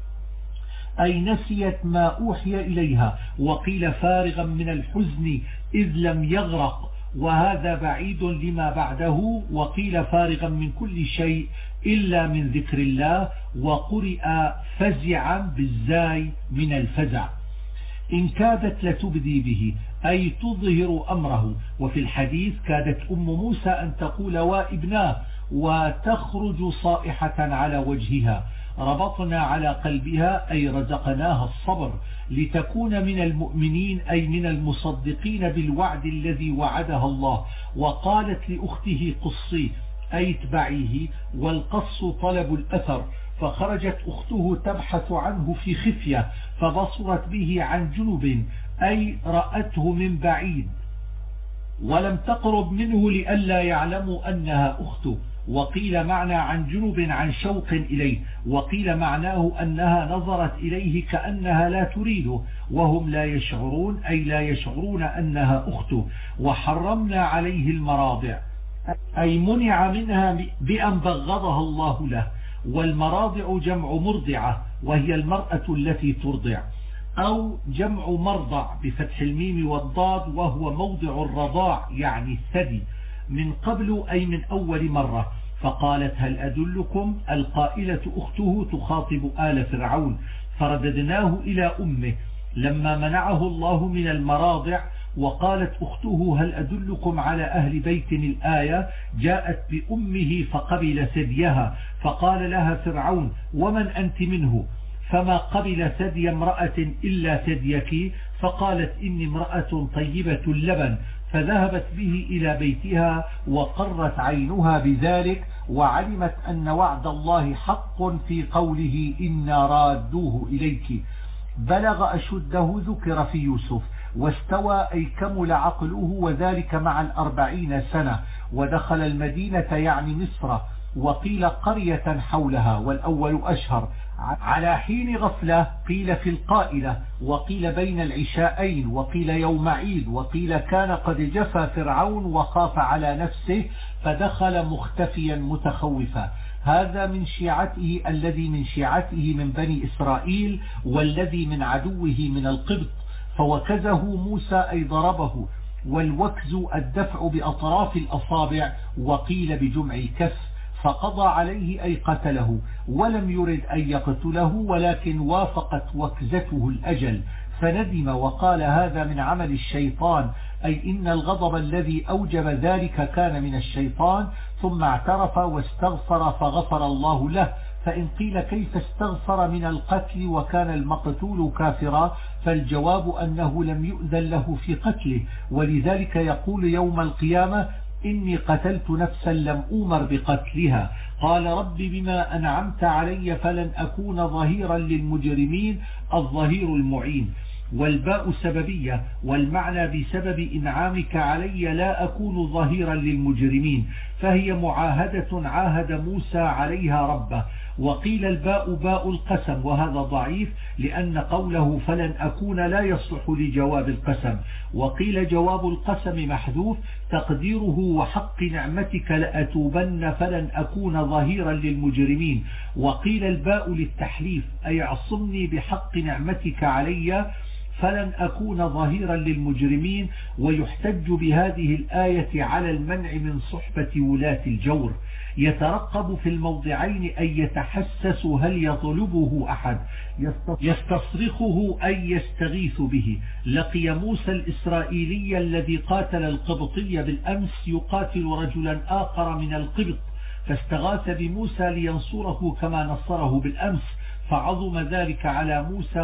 أي نسيت ما أوحي إليها، وقيل فارغا من الحزن إذ لم يغرق، وهذا بعيد لما بعده. وقيل فارغا من كل شيء إلا من ذكر الله، وقرئ فزعا بالزاي من الفزع. إن كادت لتبدي به أي تظهر أمره. وفي الحديث كادت أم موسى أن تقول وابناه وتخرج صائحة على وجهها. ربطنا على قلبها أي رزقناها الصبر لتكون من المؤمنين أي من المصدقين بالوعد الذي وعدها الله. وقالت لأخته قصيه أي اتبعيه، والقص طلب الأثر. فخرجت أخته تبحث عنه في خفية فبصرت به عن جنب أي رأته من بعيد ولم تقرب منه لئلا يعلموا أنها أخته. وقيل معنى عن جنب عن شوق إليه، وقيل معناه أنها نظرت إليه كأنها لا تريده وهم لا يشعرون أي لا يشعرون أنها أخته. وحرمنا عليه المراضع أي منع منها بأن بغضها الله له. والمراضع جمع مرضعة وهي المرأة التي ترضع، أو جمع مرضع بفتح الميم والضاد وهو موضع الرضاع يعني الثدي، من قبل أي من أول مرة. فقالت هل أدلكم؟ القائلة أخته تخاطب آل فرعون. فرددناه إلى أمه لما منعه الله من المراضع. وقالت أخته هل أدلكم على أهل بيت؟ الآية جاءت بأمه فقبل ثديها. فقال لها فرعون ومن أنت منه؟ فما قبل ثدي امرأة إلا ثديك. فقالت إني امرأة طيبة اللبن. فذهبت به إلى بيتها وقرت عينها بذلك وعلمت أن وعد الله حق في قوله إنا رادوه إليك. بلغ أشده ذكر في يوسف واستوى أي كمل عقله وذلك مع 40 سنة. ودخل المدينة يعني مصر، وقيل قرية حولها والأول أشهر. على حين غفلة قيل في القائلة، وقيل بين العشاءين، وقيل يوم عيد، وقيل كان قد جفى فرعون وخاف على نفسه فدخل مختفيا متخوفا. هذا من شيعته الذي من شيعته من بني إسرائيل والذي من عدوه من القبط. فوكزه موسى أي ضربه، والوكز الدفع بأطراف الأصابع وقيل بجمع كف. فقضى عليه أي قتله، ولم يرد أن يقتله ولكن وافقت وكزته الأجل. فندم وقال هذا من عمل الشيطان، أي إن الغضب الذي أوجب ذلك كان من الشيطان. ثم اعترف واستغفر فغفر الله له. فإن قيل كيف استغفر من القتل وكان المقتول كافرا؟ فالجواب أنه لم يؤذن له في قتله، ولذلك يقول يوم القيامة إني قتلت نفسا لم أمر بقتلها. قال رب بما أنعمت علي فلن أكون ظهيرا للمجرمين، الظهير المعين. والباء سببية، والمعنى بسبب إنعامك علي لا أكون ظهيرا للمجرمين، فهي معاهدة عاهد موسى عليها ربه. وقيل الباء باء القسم، وهذا ضعيف لأن قوله فلن أكون لا يصلح لجواب القسم. وقيل جواب القسم محذوف تقديره وحق نعمتك لأتوبن فلن أكون ظهيرا للمجرمين. وقيل الباء للتحليف أي اعصمني بحق نعمتك علي فلن أكون ظهيرا للمجرمين. ويحتج بهذه الآية على المنع من صحبة ولاة الجور. يترقب في الموضعين أن يتحسس هل يطلبه أحد، يستصرخه أي يستغيث به. لقي موسى الإسرائيلي الذي قاتل القبطي بالأمس يقاتل رجلا آخر من القبط، فاستغاث بموسى لينصره كما نصره بالأمس، فعظم ذلك على موسى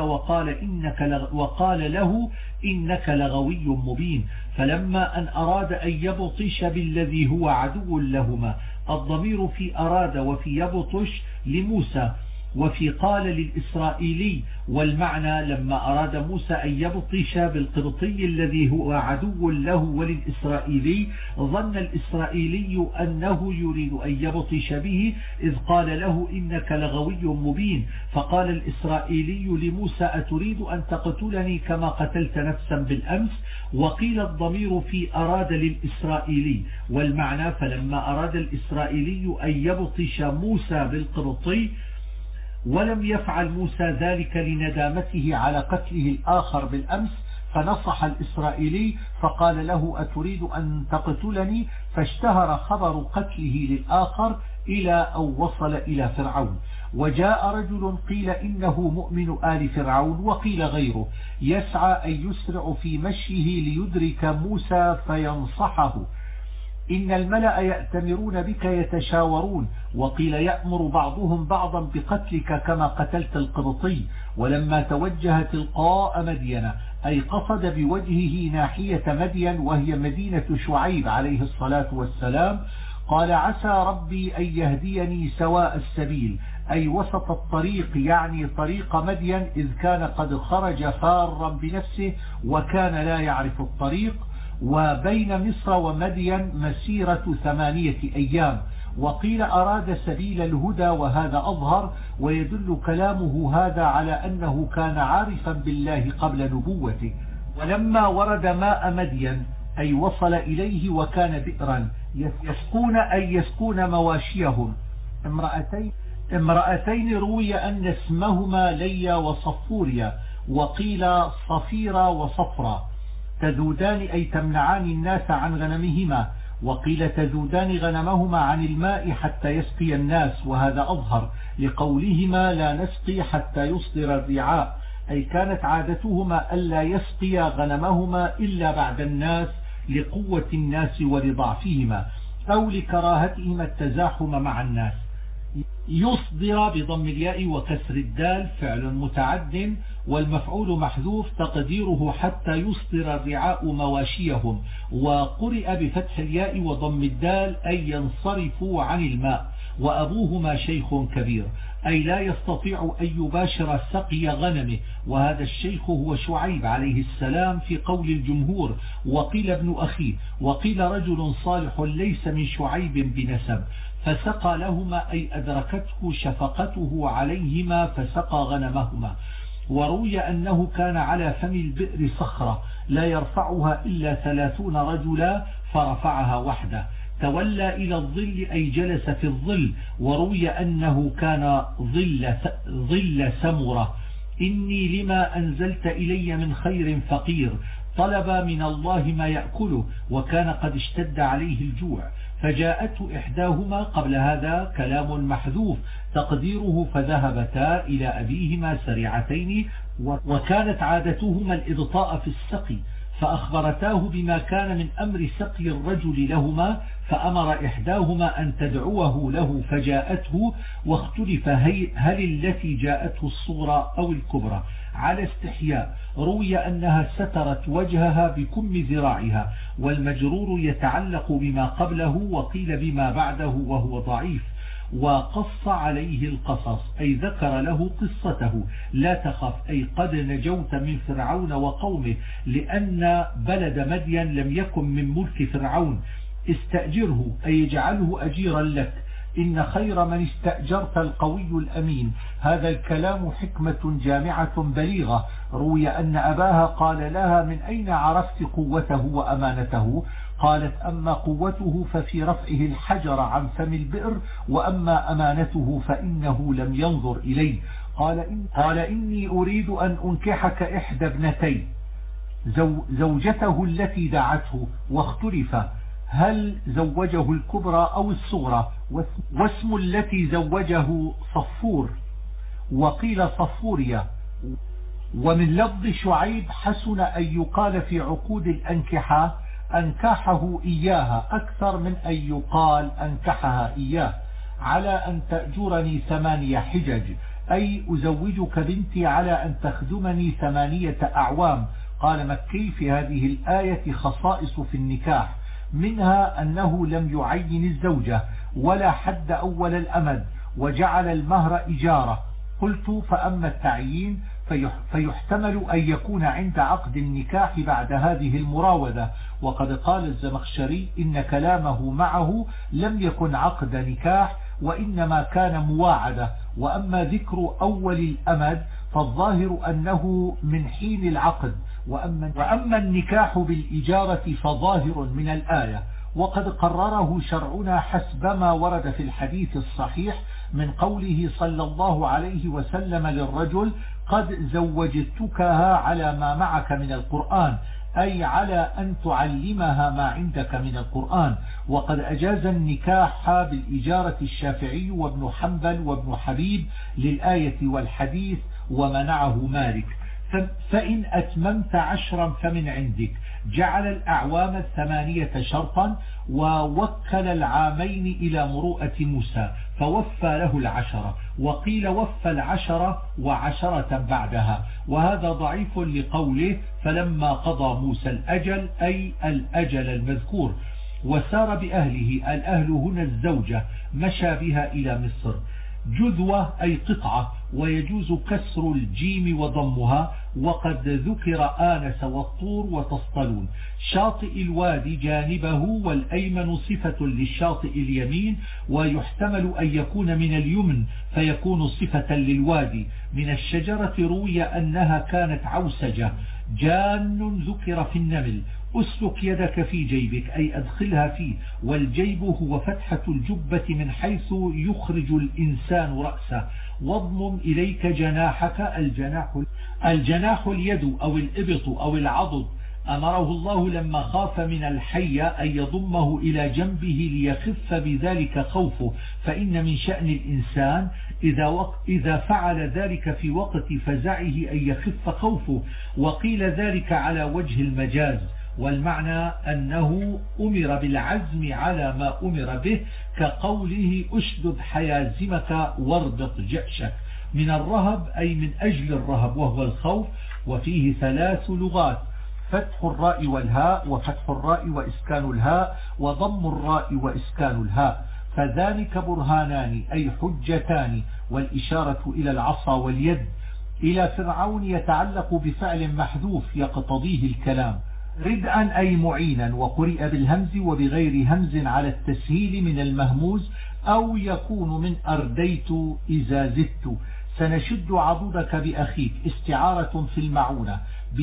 وقال له إنك لغوي مبين. فلما أن أراد أن يبطش بالذي هو عدو لهما، الضمير في أراد وفي يبطش لموسى وفي قال للإسرائيلي. والمعنى لما أراد موسى أن يبطش بالقبطي الذي هو عدو له وللإسرائيلي، ظن الإسرائيلي أنه يريد أن يبطش به إذ قال له إنك لغوي مبين. فقال الإسرائيلي لموسى أتريد أن تقتلني كما قتلت نفسا بالأمس. وقيل الضمير في أراد للإسرائيلي، والمعنى فلما أراد الإسرائيلي أن يبطش موسى بالقبطي ولم يفعل موسى ذلك لندامته على قتله الآخر بالأمس، فنصح الإسرائيلي فقال له أتريد أن تقتلني؟ فاشتهر خبر قتله للآخر إلى أو وصل إلى فرعون. وجاء رجل قيل إنه مؤمن آل فرعون وقيل غيره يسعى أن يسرع في مشيه ليدرك موسى فينصحه إن الملأ يأتمرون بك يتشاورون وقيل يأمر بعضهم بعضا بقتلك كما قتلت القبطي. ولما توجه تلقاء مدين أي قصد بوجهه ناحية مدين وهي مدينة شعيب عليه الصلاة والسلام قال عسى ربي أن يهديني سواء السبيل، أي وسط الطريق، يعني طريق مدين، إذ كان قد خرج فارا بنفسه وكان لا يعرف الطريق. وبين مصر ومدين مسيرة 8 أيام. وقيل أراد سبيل الهدى وهذا أظهر، ويدل كلامه هذا على أنه كان عارفا بالله قبل نبوته. ولما ورد ماء مدين أي وصل إليه وكان بئرا يسقون مواشيهم امرأتين روي أن اسمهما ليا وصفوريا، وقيل صفيرا وصفرا، تذودان أي تمنعان الناس عن غنمهما، وقيل تذودان غنمهما عن الماء حتى يسقي الناس، وهذا أظهر لقولهما لا نسقي حتى يصدر الرعاء، أي كانت عادتهما ألا يسقي غنمهما إلا بعد الناس لقوة الناس ولضعفهما أو لكراهتهما التزاحم مع الناس. يصدر بضم الياء وكسر الدال فعل متعد، والمفعول محذوف تقديره حتى يصدر الرعاء مواشيهم. وقرئ بفتح الياء وضم الدال أي ينصرفوا عن الماء، وأبوهما شيخ كبير، أي لا يستطيع أن يباشر سقي غنمه، وهذا الشيخ هو شعيب عليه السلام في قول الجمهور، وقيل ابن أخيه، وقيل رجل صالح ليس من شعيب بنسب، فسقى لهما أي أدركته شفقته عليهما فسقى غنمهما. وروي أنه كان على فم البئر صخرة لا يرفعها إلا 30 رجلا فرفعها وحده. تولى إلى الظل أي جلس في الظل، وروي أنه كان ظل سمرة. إني لما أنزلت إلي من خير فقير، طلب من الله ما يأكله، وكان قد اشتد عليه الجوع، فجاءته إحداهما. قبل هذا كلام محذوف تقديره فذهبتا إلى أبيهما سريعتين، وكانت عادتهما الإبطاء في السقي، فأخبرتاه بما كان من أمر سقي الرجل لهما، فأمر إحداهما أن تدعوه له فجاءته، واختلف هل التي جاءته الصغرى أو الكبرى على استحياء. روي أنها سترت وجهها بكم ذراعها، والمجرور يتعلق بما قبله، وقيل بما بعده وهو ضعيف. وقص عليه القصص أي ذكر له قصته، لا تخف أي قد نجوت من فرعون وقومه، لأن بلد مدين لم يكن من ملك فرعون. استأجره أي اجعله أجيرا لك، إن خير من استأجرت القوي الأمين. هذا الكلام حكمة جامعة بليغة. روي أن أباها قال لها من أين عرفت قوته وأمانته؟ قالت أما قوته ففي رفعه الحجر عن فم البئر، وأما أمانته فإنه لم ينظر إليه. قال إني أريد أن أنكحك إحدى ابنتي، زوجته التي دعته، واختلف هل زوجه الكبرى أو الصغرى، واسم التي زوجه صفور، وقيل صفوريا. ومن لفظ شعيب حسن أن يقال في عقود الأنكحة أنكحه إياها أكثر من أن يقال أنكحها إياه، على أن تأجرني 8 حجج، أي أزوجك بنتي على أن تخدمني 8 أعوام. قال مكي في هذه الآية خصائص في النكاح، منها أنه لم يعين الزوجة ولا حد أول الأمد، وجعل المهر إجارة. قلت فأما التعيين فيحتمل أن يكون عند عقد النكاح بعد هذه المراودة، وقد قال الزمخشري إن كلامه معه لم يكن عقد نكاح وإنما كان مواعدة. وأما ذكر أول الأمد فالظاهر أنه من حين العقد، وأما النكاح بالإجارة فظاهر من الآية، وقد قرره شرعنا حسب ما ورد في الحديث الصحيح من قوله صلى الله عليه وسلم للرجل قد زوجتكها على ما معك من القرآن، أي على أن تعلمها ما عندك من القرآن. وقد أجاز النكاح بالإجارة الشافعي وابن حنبل وابن حبيب للآية والحديث، ومنعه مالك. فإن أتممت 10 فمن عندك. جعل الأعوام 8 شرطا، ووكل العامين إلى مروءة موسى فوفى له 10، وقيل وفى 10 و10 بعدها، وهذا ضعيف لقوله فلما قضى موسى الأجل أي الأجل المذكور وسار بأهله. الأهل هنا الزوجة، مشى بها إلى مصر. جذوة أي قطعة، ويجوز كسر الجيم وضمها، وقد ذكر آنس والطور وتسطلون. شاطئ الوادي جانبه، والأيمن صفة للشاطئ اليمين، ويحتمل أن يكون من اليمن فيكون صفة للوادي. من الشجرة روي أنها كانت عوسجة. جان ذكر في النمل. أسلك يدك في جيبك أي أدخلها فيه، والجيب هو فتحة الجبة من حيث يخرج الإنسان رأسه. واضمم إليك جناحك. الجناح اليد أو الإبط أو العضد. أمره الله لما خاف من الحية أن يضمه إلى جنبه ليخف بذلك خوفه، فإن من شأن الإنسان إذا فعل ذلك في وقت فزعه أن يخف خوفه. وقيل ذلك على وجه المجاز، والمعنى أنه أمر بالعزم على ما أمر به، كقوله أشدد حيازمك واربط جأشك. من الرهب أي من أجل الرهب وهو الخوف. وفيه 3 لغات: فتح الراء والهاء، وفتح الراء وإسكان الهاء، وضم الراء وإسكان الهاء. فذلك برهانان أي حجتان، والإشارة إلى العصا واليد. إلى فرعون يتعلق بفعل محذوف يقتضيه الكلام. ردءا أي معينا، وقرئ بالهمز وبغير همز على التسهيل من المهموز، أو يكون من أرديت إذا زدت. سنشد عضدك بأخيك، استعارة في المعونة.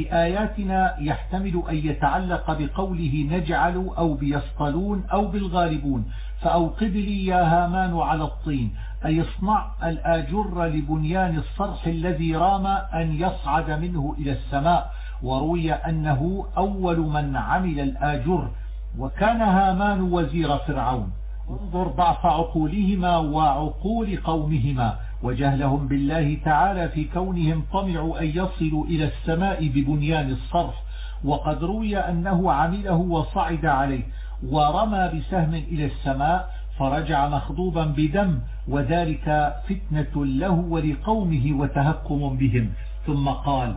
بآياتنا يحتمل أن يتعلق بقوله نجعل أو بيصطلون أو بالغالبون. فأوقد لي يا هامان على الطين أي اصنع الآجر لبنيان الصرح الذي رام أن يصعد منه إلى السماء. وروي أنه أول من عمل الآجر، وكان هامان وزير فرعون. انظر ضعف عقولهما وعقول قومهما، وجهلهم بالله تعالى في كونهم طمعوا أن يصلوا إلى السماء ببنيان الصرح. وقد روي أنه عمله وصعد عليه، ورمى بسهم إلى السماء فرجع مخضوبا بدم، وذلك فتنة له ولقومه وتهكم بهم. ثم قال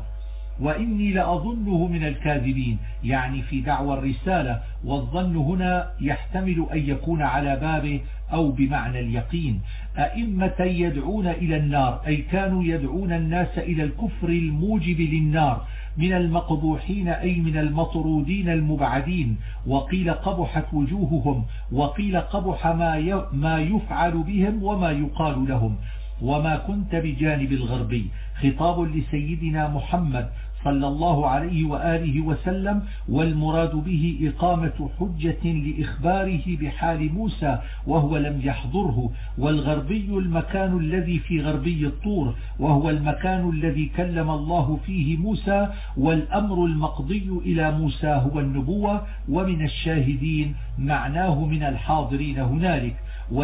وإني لأظنه من الكاذبين، يعني في دعوى الرسالة. والظن هنا يحتمل أن يكون على بابه أو بمعنى اليقين. أئمة يدعون إلى النار أي كانوا يدعون الناس إلى الكفر الموجب للنار، من المقبوحين أي من المطرودين المبعدين. وقيل قبحت وجوههم، وقيل قبح ما يفعل بهم وما يقال لهم. وما كنت بجانب الغربي خطاب لسيدنا محمد صلى الله عليه وآله وسلم، والمراد به إقامة حجة لإخباره بحال موسى وهو لم يحضره. والغربي المكان الذي في غربي الطور، وهو المكان الذي كلم الله فيه موسى. والأمر المقضي إلى موسى هو النبوة، ومن الشاهدين معناه من الحاضرين هنالك.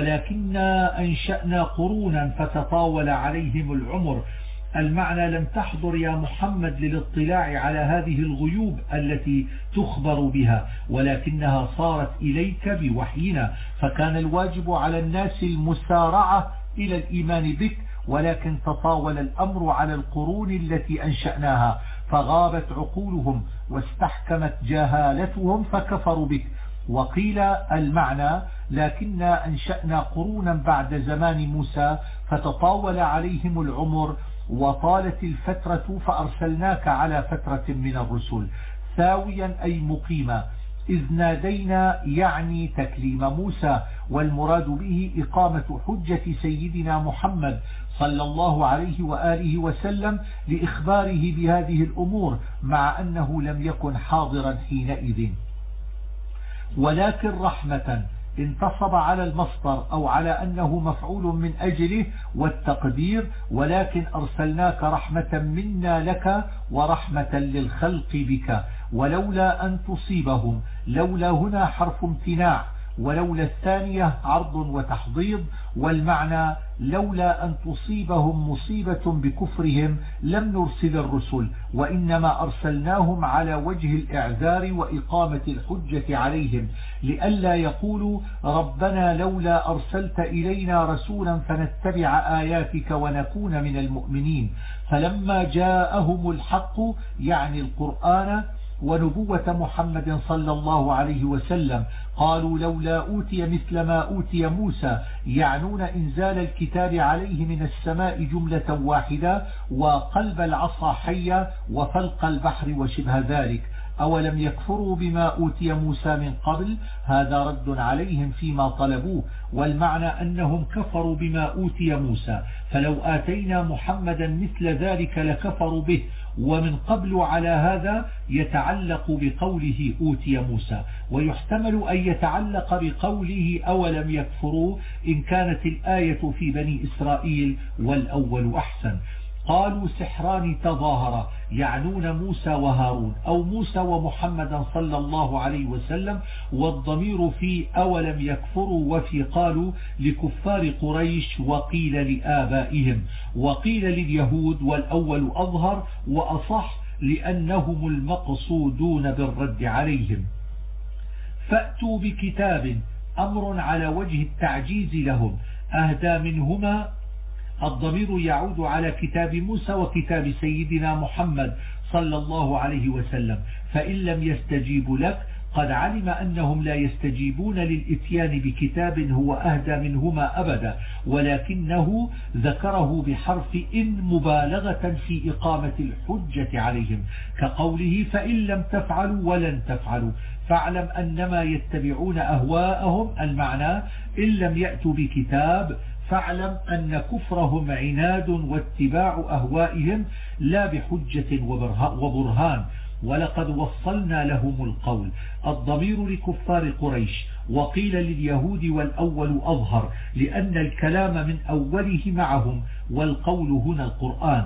ولكننا أنشأنا قرونا فتطاول عليهم العمر. المعنى لم تحضر يا محمد للاطلاع على هذه الغيوب التي تخبر بها، ولكنها صارت إليك بوحينا، فكان الواجب على الناس المسارعة إلى الإيمان بك، ولكن تطاول الأمر على القرون التي أنشأناها، فغابت عقولهم واستحكمت جهالتهم فكفروا بك. وقيل المعنى لكننا أنشأنا قرونا بعد زمان موسى فتطاول عليهم العمر وطالت الفترة فأرسلناك على فترة من الرسل. ثاويا أي مقيما، إذ نادينا يعني تكليم موسى، والمراد به إقامة حجة سيدنا محمد صلى الله عليه وآله وسلم لإخباره بهذه الأمور، مع أنه لم يكن حاضرا حينئذ. ولكن رحمة انتصب على المصدر أو على أنه مفعول من أجله، والتقدير ولكن أرسلناك رحمة منا لك ورحمة للخلق بك. ولولا أن تصيبهم، لولا هنا حرف امتناع، ولولا الثانية عرض وتحضيض، والمعنى لولا أن تصيبهم مصيبة بكفرهم لم نرسل الرسل، وإنما أرسلناهم على وجه الإعذار وإقامة الحجة عليهم، لئلا يقولوا ربنا لولا أرسلت إلينا رسولا فنتبع آياتك ونكون من المؤمنين. فلما جاءهم الحق يعني القرآن ونبوة محمد صلى الله عليه وسلم قالوا لولا أوتي مثل ما أوتي موسى، يعنون إنزال الكتاب عليه من السماء جملة واحدة وقلب العصا حية وفلق البحر وشبه ذلك. أولم يكفروا بما أوتي موسى من قبل؟ هذا رد عليهم فيما طلبوه، والمعنى أنهم كفروا بما أوتي موسى، فلو آتينا محمدا مثل ذلك لكفروا به. ومن قبل على هذا يتعلق بقوله أوتي موسى، ويحتمل أن يتعلق بقوله أولم يكفروا إن كانت الآية في بني إسرائيل والأول أحسن. قالوا سحران تظاهرا، يعنون موسى وهارون أو موسى ومحمدا صلى الله عليه وسلم، والضمير في أولم يكفروا وفي قالوا لكفار قريش وقيل لآبائهم وقيل لليهود، والأول أظهر وأصح لأنهم المقصودون بالرد عليهم. فأتوا بكتاب، أمر على وجه التعجيز لهم، أهدى منهما. الضمير يعود على كتاب موسى وكتاب سيدنا محمد صلى الله عليه وسلم، فإن لم يستجيبوا لك قد علم أنهم لا يستجيبون للإتيان بكتاب هو أهدى منهما أبدا، ولكنه ذكره بحرف إن مبالغة في إقامة الحجة عليهم، كقوله فإن لم تفعلوا ولن تفعلوا فاعلم أنما يتبعون أهواءهم، المعنى إن لم يأتوا بكتاب فاعلم أن كفرهم عناد واتباع أهوائهم لا بحجة وبرهان، ولقد وصلنا لهم القول. الضمير لكفار قريش، وقيل لليهود والأول أظهر لأن الكلام من أوله معهم، والقول هنا القرآن.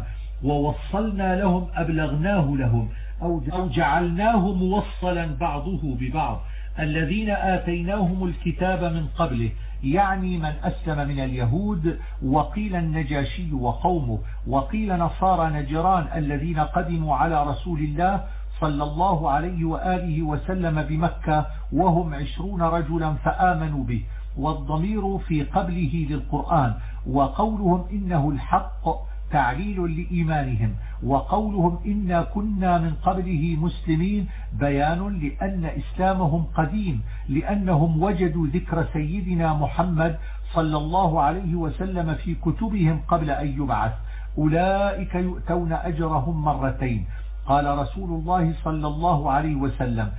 ووصلنا لهم أبلغناه لهم أو جعلناه موصلا بعضه ببعض. الذين آتيناهم الكتاب من قبله يعني من أسلم من اليهود، وقيل النجاشي وقومه، وقيل نصارى نجران الذين قدموا على رسول الله صلى الله عليه وآله وسلم بمكة وهم 20 رجلا فآمنوا به، والضمير في قبله للقرآن. وقولهم إنه الحق تعليل لإيمانهم، وقولهم إنا كنا من قبله مسلمين بيان لأن إسلامهم قديم، لأنهم وجدوا ذكر سيدنا محمد صلى الله عليه وسلم في كتبهم قبل أن يبعث. أولئك يؤتون أجرهم مرتين. قال رسول الله صلى الله عليه وسلم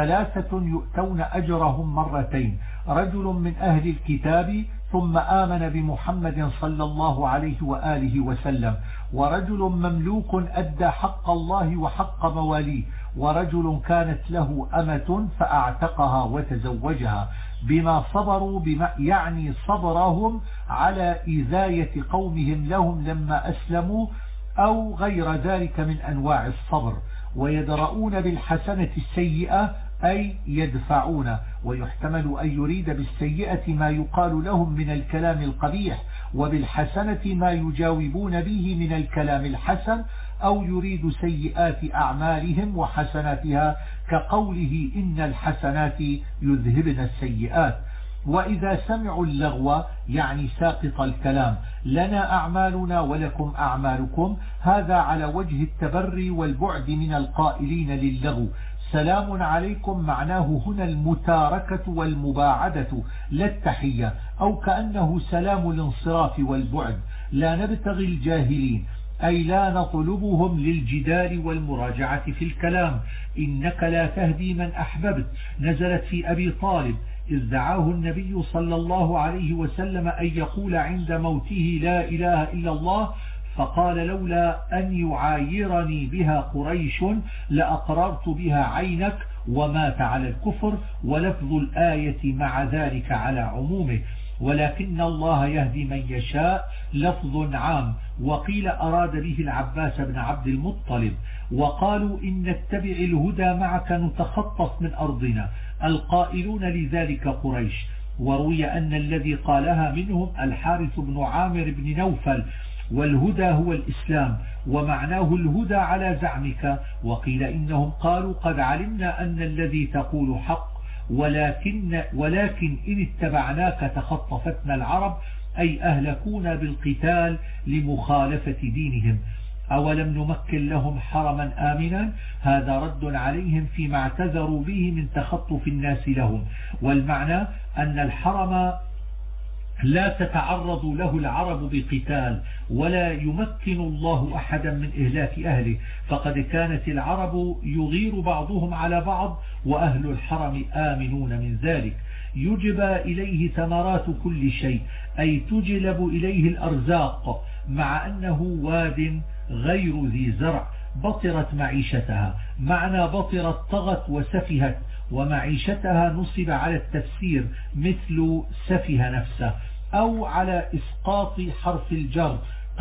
3 يؤتون أجرهم مرتين: رجل من أهل الكتاب ثم آمن بمحمد صلى الله عليه وآله وسلم، ورجل مملوك أدى حق الله وحق مواليه، ورجل كانت له أمة فأعتقها وتزوجها، بما صبروا يعني صبرهم على إذاية قومهم لهم لما أسلموا أو غير ذلك من أنواع الصبر. ويدرؤون بالحسنة السيئة أي يدفعون، ويحتمل أن يريد بالسيئة ما يقال لهم من الكلام القبيح، وبالحسنة ما يجاوبون به من الكلام الحسن، أو يريد سيئات أعمالهم وحسناتها كقوله إن الحسنات يذهبن السيئات. وإذا سمعوا اللغو يعني ساقط الكلام، لنا أعمالنا ولكم أعمالكم، هذا على وجه التبري والبعد من القائلين للغو. سلام عليكم معناه هنا المتاركة والمباعدة لا التحية، أو كأنه سلام الانصراف والبعد. لا نبتغي الجاهلين أي لا نطلبهم للجدال والمراجعة في الكلام. إنك لا تهدي من أحببت نزلت في أبي طالب إذ دعاه النبي صلى الله عليه وسلم أن يقول عند موته لا إله إلا الله، فقال لولا أن يعايرني بها قريش لأقررت بها عينك، ومات على الكفر، ولفظ الآية مع ذلك على عمومه. ولكن الله يهدي من يشاء لفظ عام. وقيل أراد به العباس بن عبد المطلب. وقالوا إن نتبع الهدى معك نتخطف من أرضنا، القائلون لذلك قريش. وروي أن الذي قالها منهم الحارث بن عامر بن نوفل، والهدى هو الإسلام ومعناه الهدى على زعمك. وقيل إنهم قالوا قد علمنا أن الذي تقول حق، ولكن إن اتبعناك تخطفتنا العرب، أي أهلكونا بالقتال لمخالفة دينهم. أولم نمكن لهم حرما آمنا، هذا رد عليهم فيما اعتذروا به من تخطف الناس لهم. والمعنى أن الحرم لا تتعرض له العرب بقتال، ولا يمكن الله أحدا من إهلاك أهله، فقد كانت العرب يغير بعضهم على بعض، وأهل الحرم آمنون من ذلك. يجبى إليه ثمرات كل شيء، أي تجلب إليه الأرزاق، مع أنه واد غير ذي زرع. بطرت معيشتها، معنى بطرت طغت وسفهت، ومعيشتها نصب على التفسير مثل سفه نفسه، أو على إسقاط حرف الجر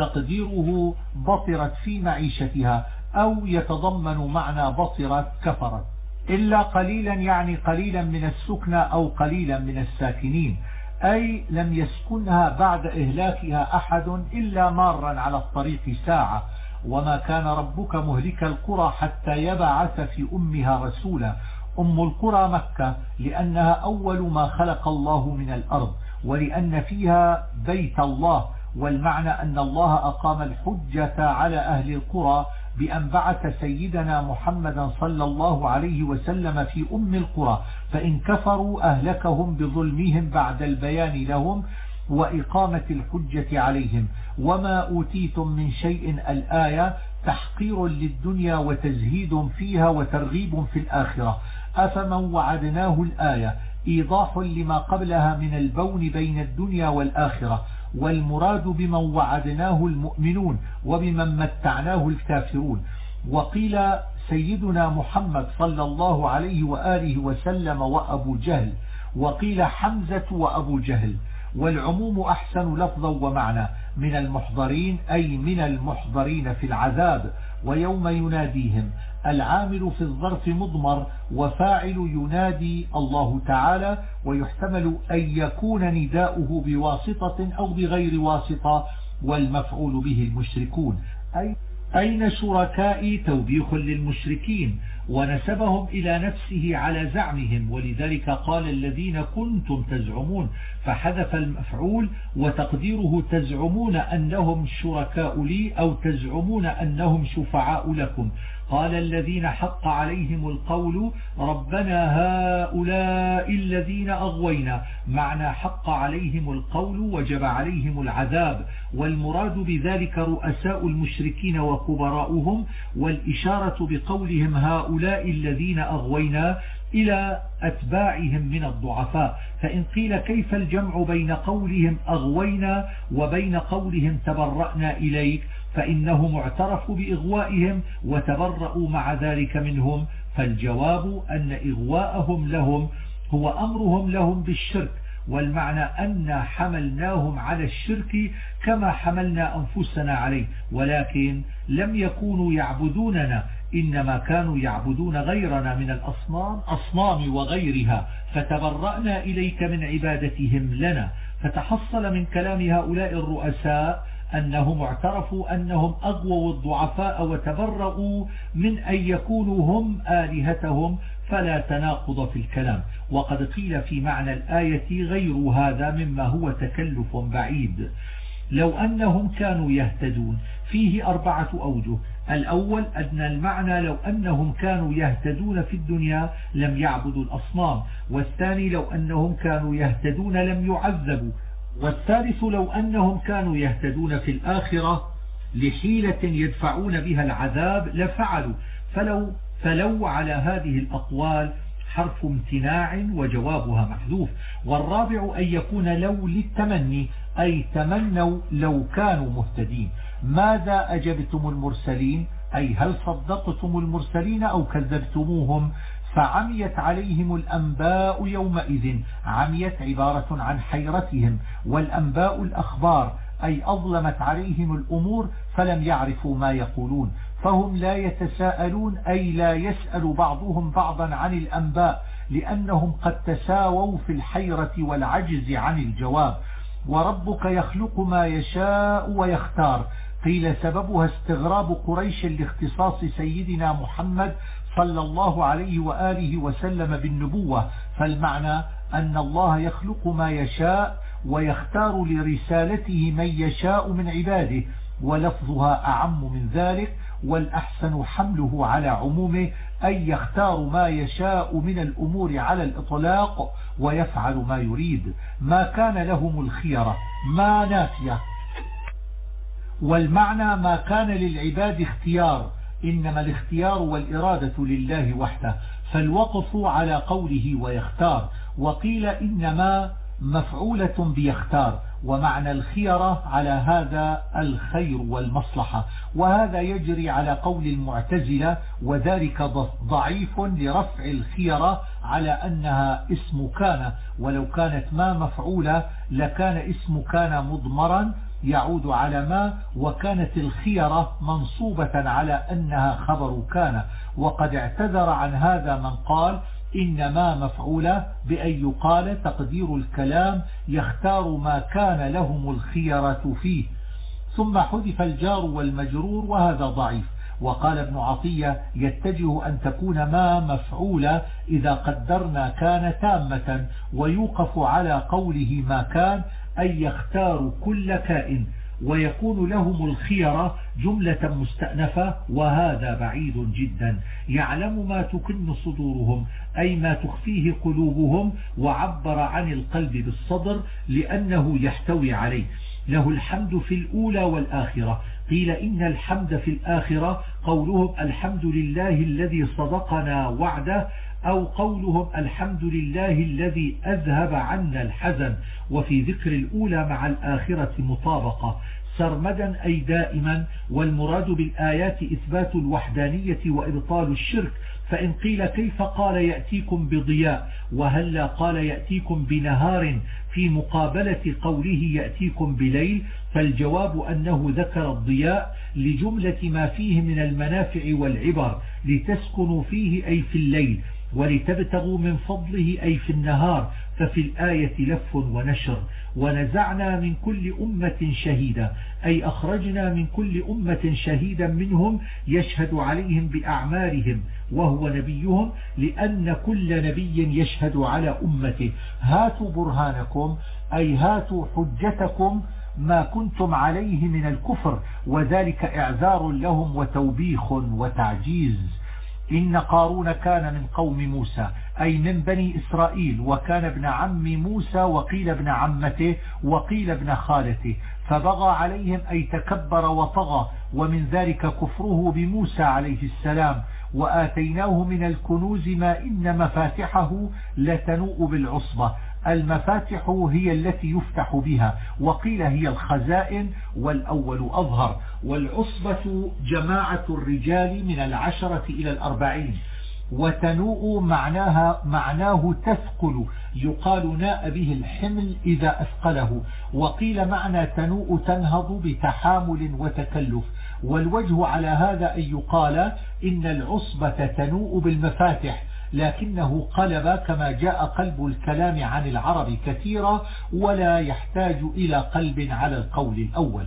تقديره بطرت في معيشتها، أو يتضمن معنى بطرت كفرت. إلا قليلا يعني قليلا من السكنى أو قليلا من الساكنين، أي لم يسكنها بعد إهلاكها أحد إلا مارا على الطريق ساعة. وما كان ربك مهلك القرى حتى يبعث في أمها رسولا. أم القرى مكة لأنها أول ما خلق الله من الأرض، ولأن فيها بيت الله. والمعنى أن الله أقام الحجة على أهل القرى بأن بعث سيدنا محمدا صلى الله عليه وسلم في أم القرى، فإن كفروا أهلكهم بظلمهم بعد البيان لهم وإقامة الحجة عليهم. وما أوتيتم من شيء الآية تحقير للدنيا وتزهيد فيها وترغيب في الآخرة. أفمن وعدناه الآية إيضاح لما قبلها من البون بين الدنيا والآخرة، والمراد بمن وعدناه المؤمنون، وبمن متعناه الكافرون. وقيل سيدنا محمد صلى الله عليه وآله وسلم وأبو جهل، وقيل حمزة وأبو جهل. والعموم أحسن لفظا ومعنى، من المحضرين أي من المحضرين في العذاب. ويوم يناديهم، العامل في الظرف مضمر، وفاعل ينادي الله تعالى، ويحتمل أن يكون نداؤه بواسطة أو بغير واسطة، والمفعول به المشركون. أين شركائي توبيخ للمشركين، ونسبهم إلى نفسه على زعمهم، ولذلك قال الذين كنتم تزعمون، فحذف المفعول، وتقديره تزعمون أنهم شركاء لي، أو تزعمون أنهم شفعاء لكم. قال الذين حق عليهم القول ربنا هؤلاء الذين أغوينا، معنى حق عليهم القول وجب عليهم العذاب، والمراد بذلك رؤساء المشركين وكبراؤهم، والإشارة بقولهم هؤلاء الذين أغوينا إلى أتباعهم من الضعفاء. فإن قيل كيف الجمع بين قولهم أغوينا وبين قولهم تبرأنا إليك، فإنهم اعترفوا بإغوائهم وتبرأوا مع ذلك منهم. فالجواب أن إغواءهم لهم هو أمرهم لهم بالشرك، والمعنى أن حملناهم على الشرك كما حملنا أنفسنا عليه، ولكن لم يكونوا يعبدوننا، إنما كانوا يعبدون غيرنا من الأصنام وغيرها، فتبرأنا إليك من عبادتهم لنا. فتحصل من كلام هؤلاء الرؤساء أنهم اعترفوا أنهم أغووا الضعفاء وتبرؤوا من أن يكونوا هم آلهتهم، فلا تناقض في الكلام. وقد قيل في معنى الآية غير هذا مما هو تكلف بعيد. لو أنهم كانوا يهتدون فيه 4 أوجه. الأول أن المعنى لو أنهم كانوا يهتدون في الدنيا لم يعبدوا الأصنام، والثاني لو أنهم كانوا يهتدون لم يعذبوا، والثالث لو أنهم كانوا يهتدون في الآخرة لحيلة يدفعون بها العذاب لفعلوا. فلو على هذه الأقوال حرف امتناع وجوابها محذوف. والرابع أن يكون لو للتمني، أي تمنوا لو كانوا مهتدين. ماذا أجبتم المرسلين، أي هل صدقتم المرسلين أو كذبتموهم؟ فعميت عليهم الأنباء يومئذ. عميت عبارة عن حيرتهم، والأنباء الأخبار، أي أظلمت عليهم الأمور فلم يعرفوا ما يقولون، فهم لا يتساءلون، أي لا يسأل بعضهم بعضا عن الأنباء، لأنهم قد تساووا في الحيرة والعجز عن الجواب. وربك يخلق ما يشاء ويختار. قيل سببها استغراب قريش لاختصاص سيدنا محمد صلى الله عليه وآله وسلم بالنبوة، فالمعنى أن الله يخلق ما يشاء ويختار لرسالته من يشاء من عباده، ولفظها أعم من ذلك، والأحسن حمله على عمومه، أي يختار ما يشاء من الأمور على الإطلاق ويفعل ما يريد. ما كان لهم الخيرة ما نافية، والمعنى ما كان للعباد اختيار، إنما الاختيار والإرادة لله وحده، فالوقف على قوله ويختار. وقيل إنما مفعولة بيختار، ومعنى الخيرة على هذا الخير والمصلحة، وهذا يجري على قول المعتزلة، وذلك ضعيف لرفع الخيرة على أنها اسم كان، ولو كانت ما مفعولة لكان اسم كان مضمرا يعود على ما، وكانت الخيرة منصوبة على أنها خبر كان. وقد اعتذر عن هذا من قال إنما مفعولة بأن يقال تقدير الكلام يختار ما كان لهم الخيرة فيه، ثم حذف الجار والمجرور، وهذا ضعيف. وقال ابن عطية يتجه أن تكون ما مفعولة إذا قدرنا كان تامة، ويوقف على قوله ما كان، أي يختار كل كائن، ويكون لهم الخيرة جملة مستأنفة، وهذا بعيد جدا. يعلم ما تكن صدورهم، أي ما تخفيه قلوبهم، وعبر عن القلب بالصدر لأنه يحتوي عليه. له الحمد في الأولى والآخرة. قيل إن الحمد في الآخرة قولهم الحمد لله الذي صدقنا وعده، أو قولهم الحمد لله الذي أذهب عنا الحزن. وفي ذكر الأولى مع الآخرة مطابقة، سرمدا أي دائما، والمراد بالآيات إثبات الوحدانية وإبطال الشرك. فإن قيل كيف قال يأتيكم بضياء، وهلا قال يأتيكم بنهار في مقابلة قوله يأتيكم بليل، فالجواب أنه ذكر الضياء لجملة ما فيه من المنافع والعبر، لتسكنوا فيه أي في الليل، ولتبتغوا من فضله أي في النهار، ففي الآية لف ونشر. ونزعنا من كل أمة شهيدا، أي أخرجنا من كل أمة شهيدا منهم يشهد عليهم بأعمالهم وهو نبيهم، لأن كل نبي يشهد على أمته. هاتوا برهانكم، أي هاتوا حجتكم ما كنتم عليه من الكفر، وذلك إعذار لهم وتوبيخ وتعجيز. إن قارون كان من قوم موسى، أي من بني إسرائيل، وكان ابن عم موسى، وقيل ابن عمته، وقيل ابن خالته، فبغى عليهم أي تكبر وطغى، ومن ذلك كفره بموسى عليه السلام. وآتيناه من الكنوز ما إن مفاتحه لتنوء بالعصبة. المفاتح هي التي يفتح بها، وقيل هي الخزائن، والأول أظهر. والعصبة جماعة الرجال من 10 إلى 40. وتنوء معناه تثقل، يقال ناء به الحمل إذا أثقله. وقيل معنى تنوء تنهض بتحامل وتكلف. والوجه على هذا أن يقال إن العصبة تنوء بالمفاتح، لكنه قلب كما جاء قلب الكلام عن العرب كثيرا، ولا يحتاج إلى قلب على القول الأول.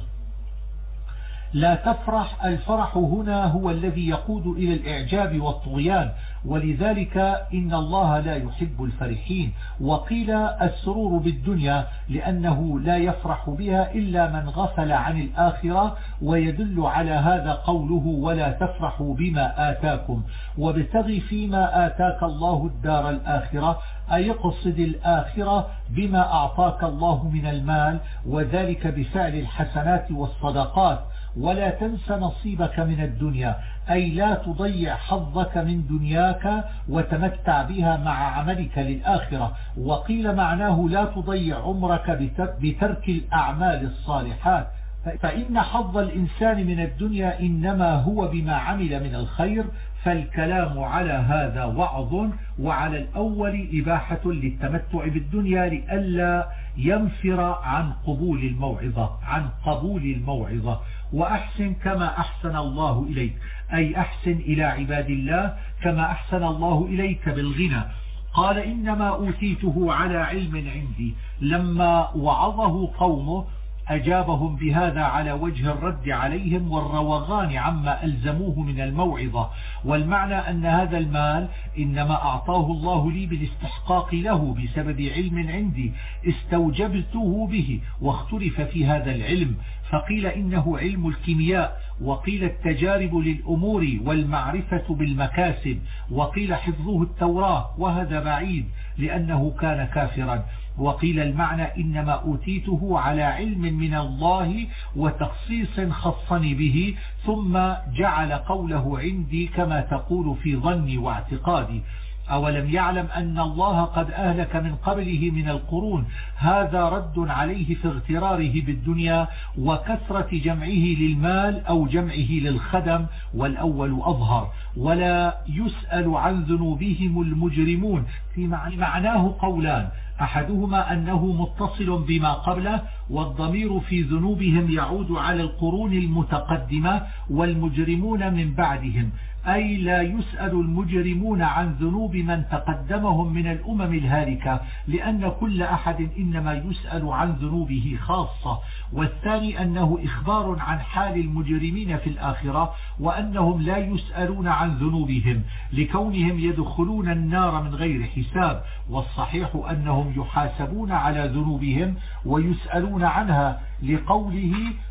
لا تفرح، الفرح هنا هو الذي يقود إلى الإعجاب والطغيان، ولذلك إن الله لا يحب الفرحين. وقيل السرور بالدنيا، لأنه لا يفرح بها إلا من غفل عن الآخرة، ويدل على هذا قوله ولا تفرحوا بما آتاكم وابتغ فيما آتاك الله الدار الآخرة، أي اقصد الآخرة بما أعطاك الله من المال، وذلك بفعل الحسنات والصدقات. ولا تنس نصيبك من الدنيا، أي لا تضيع حظك من دنياك وتمتع بها مع عملك للآخرة. وقيل معناه لا تضيع عمرك بترك الأعمال الصالحات، فإن حظ الإنسان من الدنيا إنما هو بما عمل من الخير، فالكلام على هذا وعظ، وعلى الأول إباحة للتمتع بالدنيا لئلا ينفر عن قبول الموعظة. وأحسن كما أحسن الله إليك، أي أحسن إلى عباد الله كما أحسن الله إليك بالغنى. قال إنما أوتيته على علم عندي. لما وعظه قومه أجابهم بهذا على وجه الرد عليهم والروغان عما ألزموه من الموعظة. والمعنى أن هذا المال إنما أعطاه الله لي بالاستحقاق له بسبب علم عندي استوجبته به، واختلف في هذا العلم، فقيل إنه علم الكيمياء، وقيل التجارب للأمور والمعرفة بالمكاسب، وقيل حفظه التوراة، وهذا بعيد لأنه كان كافرا. وقيل المعنى إنما أوتيته على علم من الله وتخصيص خصني به، ثم جعل قوله عندي كما تقول في ظني واعتقادي. أولم يعلم أن الله قد أهلك من قبله من القرون. هذا رد عليه في اغتراره بالدنيا وكثرة جمعه للمال أو جمعه للخدم، والأول أظهر. ولا يسأل عن ذنوبهم المجرمون، في معناه قولان، أحدهما أنه متصل بما قبله، والضمير في ذنوبهم يعود على القرون المتقدمة والمجرمون من بعدهم، أي لا يسأل المجرمون عن ذنوب من تقدمهم من الأمم الهالكة، لأن كل أحد إنما يسأل عن ذنوبه خاصة. والثاني أنه إخبار عن حال المجرمين في الآخرة، وأنهم لا يسألون عن ذنوبهم لكونهم يدخلون النار من غير حساب. والصحيح أنهم يحاسبون على ذنوبهم ويسألون عنها، لقوله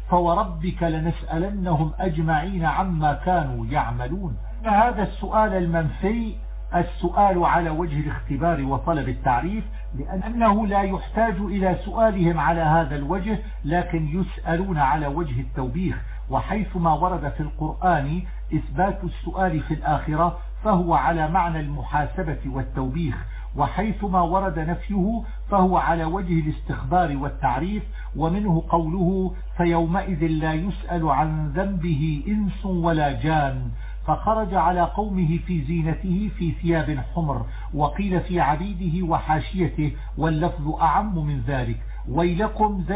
فوربك لنسألنهم أجمعين عما كانوا يعملون. هذا السؤال المنفي السؤال على وجه الاختبار وطلب التعريف، لأنه لا يحتاج إلى سؤالهم على هذا الوجه، لكن يسألون على وجه التوبيخ. وحيثما ورد في القرآن إثبات السؤال في الآخرة فهو على معنى المحاسبة والتوبيخ، وحيثما ورد نفيه فهو على وجه الاستخبار والتعريف. ومنه قوله فيومئذ لا يسأل عن ذنبه إنس ولا جان، فخرج على قومه في زينته في ثياب حمر، وقيل في وحاشيته، واللفظ أعم من ذلك. ويلكم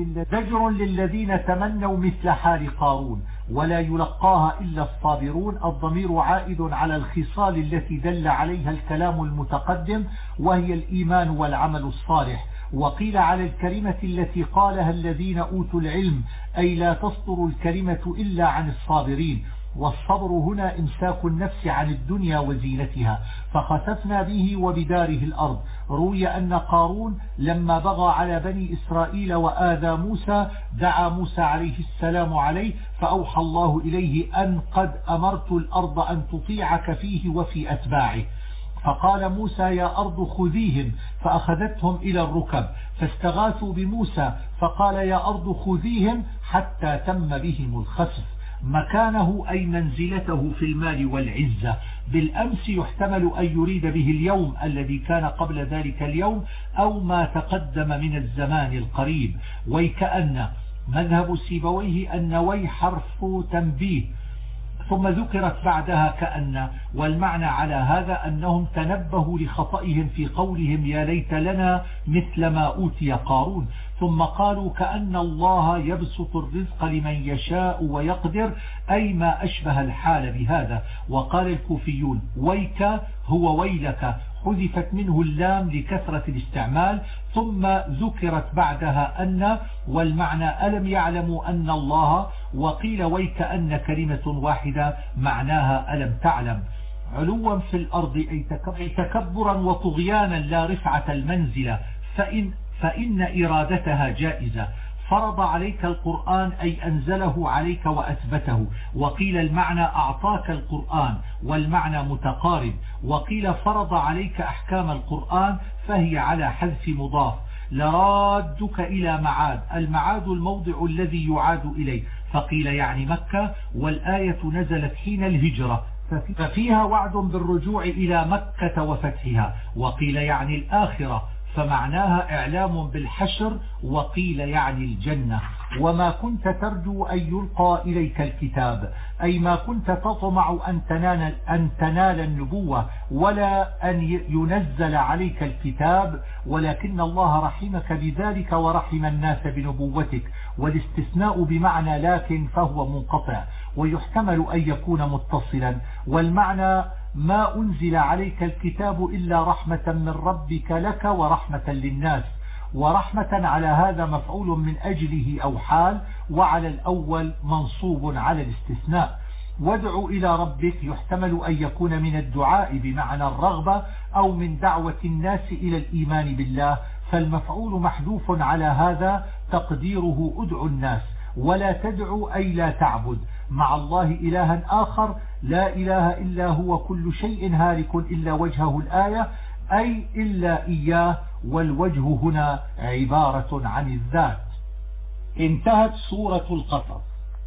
زجر للذين تمنوا مثل حال قارون ولا يلقاها إلا الصابرون. الضمير عائد على الخصال التي دل عليها الكلام المتقدم، وهي الإيمان والعمل الصالح. وقيل على الكلمة التي قالها الذين أوتوا العلم، أي لا تصدر الكلمة إلا عن الصابرين. والصبر هنا إمساك النفس عن الدنيا وزينتها، فخسفنا به وبداره الأرض. روي أن قارون لما بغى على بني إسرائيل وآذى موسى دعا موسى عليه السلام عليه، فأوحى الله إليه أن قد أمرت الأرض أن تطيعك فيه وفي أتباعه. فقال موسى يا أرض خذيهم، فأخذتهم إلى الركب، فاستغاثوا بموسى فقال يا أرض خذيهم حتى تم بهم الخسف. مكانه أي منزلته في المال والعزة. بالأمس يحتمل أن يريد به اليوم الذي كان قبل ذلك اليوم، أو ما تقدم من الزمان القريب. ويكأن مذهب سيبويه أن وي حرف تنبيه ثم ذكرت بعدها كأن، والمعنى على هذا أنهم تنبهوا لخطئهم في قولهم يا ليت لنا مثل ما أوتي قارون، ثم قالوا كأن الله يبسط الرزق لمن يشاء ويقدر، أي ما أشبه الحال بهذا. وقال الكوفيون ويك هو ويلك، حذفت منه اللام لكثرة الاستعمال، ثم ذكرت بعدها أن، والمعنى ألم يعلموا أن الله. وقيل ويك أن كلمة واحدة معناها ألم تعلم. علوا في الأرض أي تكبرا وطغيانا لا رفعة المنزلة، فإن إرادتها جائزة. فرض عليك القرآن أي أنزله عليك وأثبته. وقيل المعنى أعطاك القرآن، والمعنى متقارب. وقيل فرض عليك أحكام القرآن، فهي على حذف مضاف. لرادك إلى معاد، المعاد الموضع الذي يعاد إليه، فقيل يعني مكة. والآية نزلت حين الهجرة، ففيها وعد بالرجوع إلى مكة وفتحها. وقيل يعني الآخرة، فمعناها إعلام بالحشر، وقيل يعني الجنة. وما كنت ترجو أن يلقى إليك الكتاب، أي ما كنت تطمع أن تنال النبوة ولا أن ينزل عليك الكتاب، ولكن الله رحمك بذلك ورحم الناس بنبوتك. والاستثناء بمعنى لكن فهو منقطع، ويحتمل أن يكون متصلا. والمعنى ما أنزل عليك الكتاب إلا رحمة من ربك لك ورحمة للناس. ورحمة على هذا مفعول من أجله أو حال، وعلى الأول منصوب على الاستثناء. وادع إلى ربك يحتمل أن يكون من الدعاء بمعنى الرغبة، أو من دعوة الناس إلى الإيمان بالله، فالمفعول محذوف على هذا تقديره ادع الناس. ولا تدعو أي لا تعبد مع الله إلها آخر، لا إله إلا هو، كل شيء هالك إلا وجهه الآية، أي إلا إياه، والوجه هنا عبارة عن الذات. انتهت سورة القصص.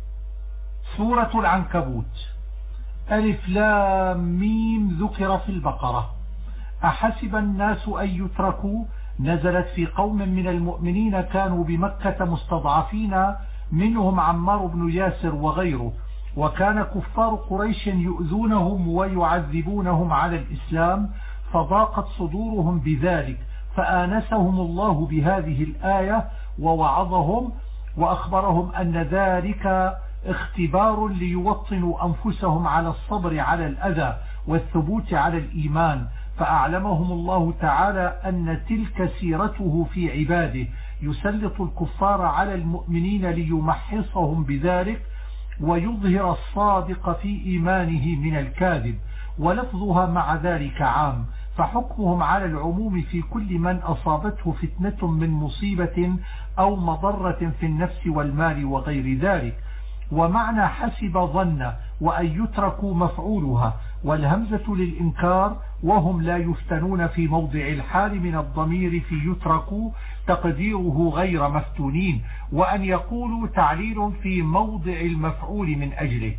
سورة العنكبوت. ألف لام ميم ذكر في البقرة. أحسب الناس أن يتركوا، نزلت في قوم من المؤمنين كانوا بمكة مستضعفين، منهم عمار بن ياسر وغيره، وكان كفار قريش يؤذونهم ويعذبونهم على الإسلام، فضاقت صدورهم بذلك، فآنسهم الله بهذه الآية ووعظهم وأخبرهم أن ذلك اختبار ليوطنوا أنفسهم على الصبر على الأذى والثبوت على الإيمان. فأعلمهم الله تعالى أن تلك سيرته في عباده، يسلط الكفار على المؤمنين ليمحصهم بذلك ويظهر الصادق في إيمانه من الكاذب. ولفظها مع ذلك عام، فحكمهم على العموم في كل من أصابته فتنة من مصيبة أو مضرة في النفس والمال وغير ذلك. ومعنى حسب ظن وأن يتركوا مفعولها، والهمزة للإنكار، وهم لا يفتنون في موضع الحال من الضمير في يتركوا تقديره غير مفتونين، وأن يقولوا تعليل في موضع المفعول من أجله.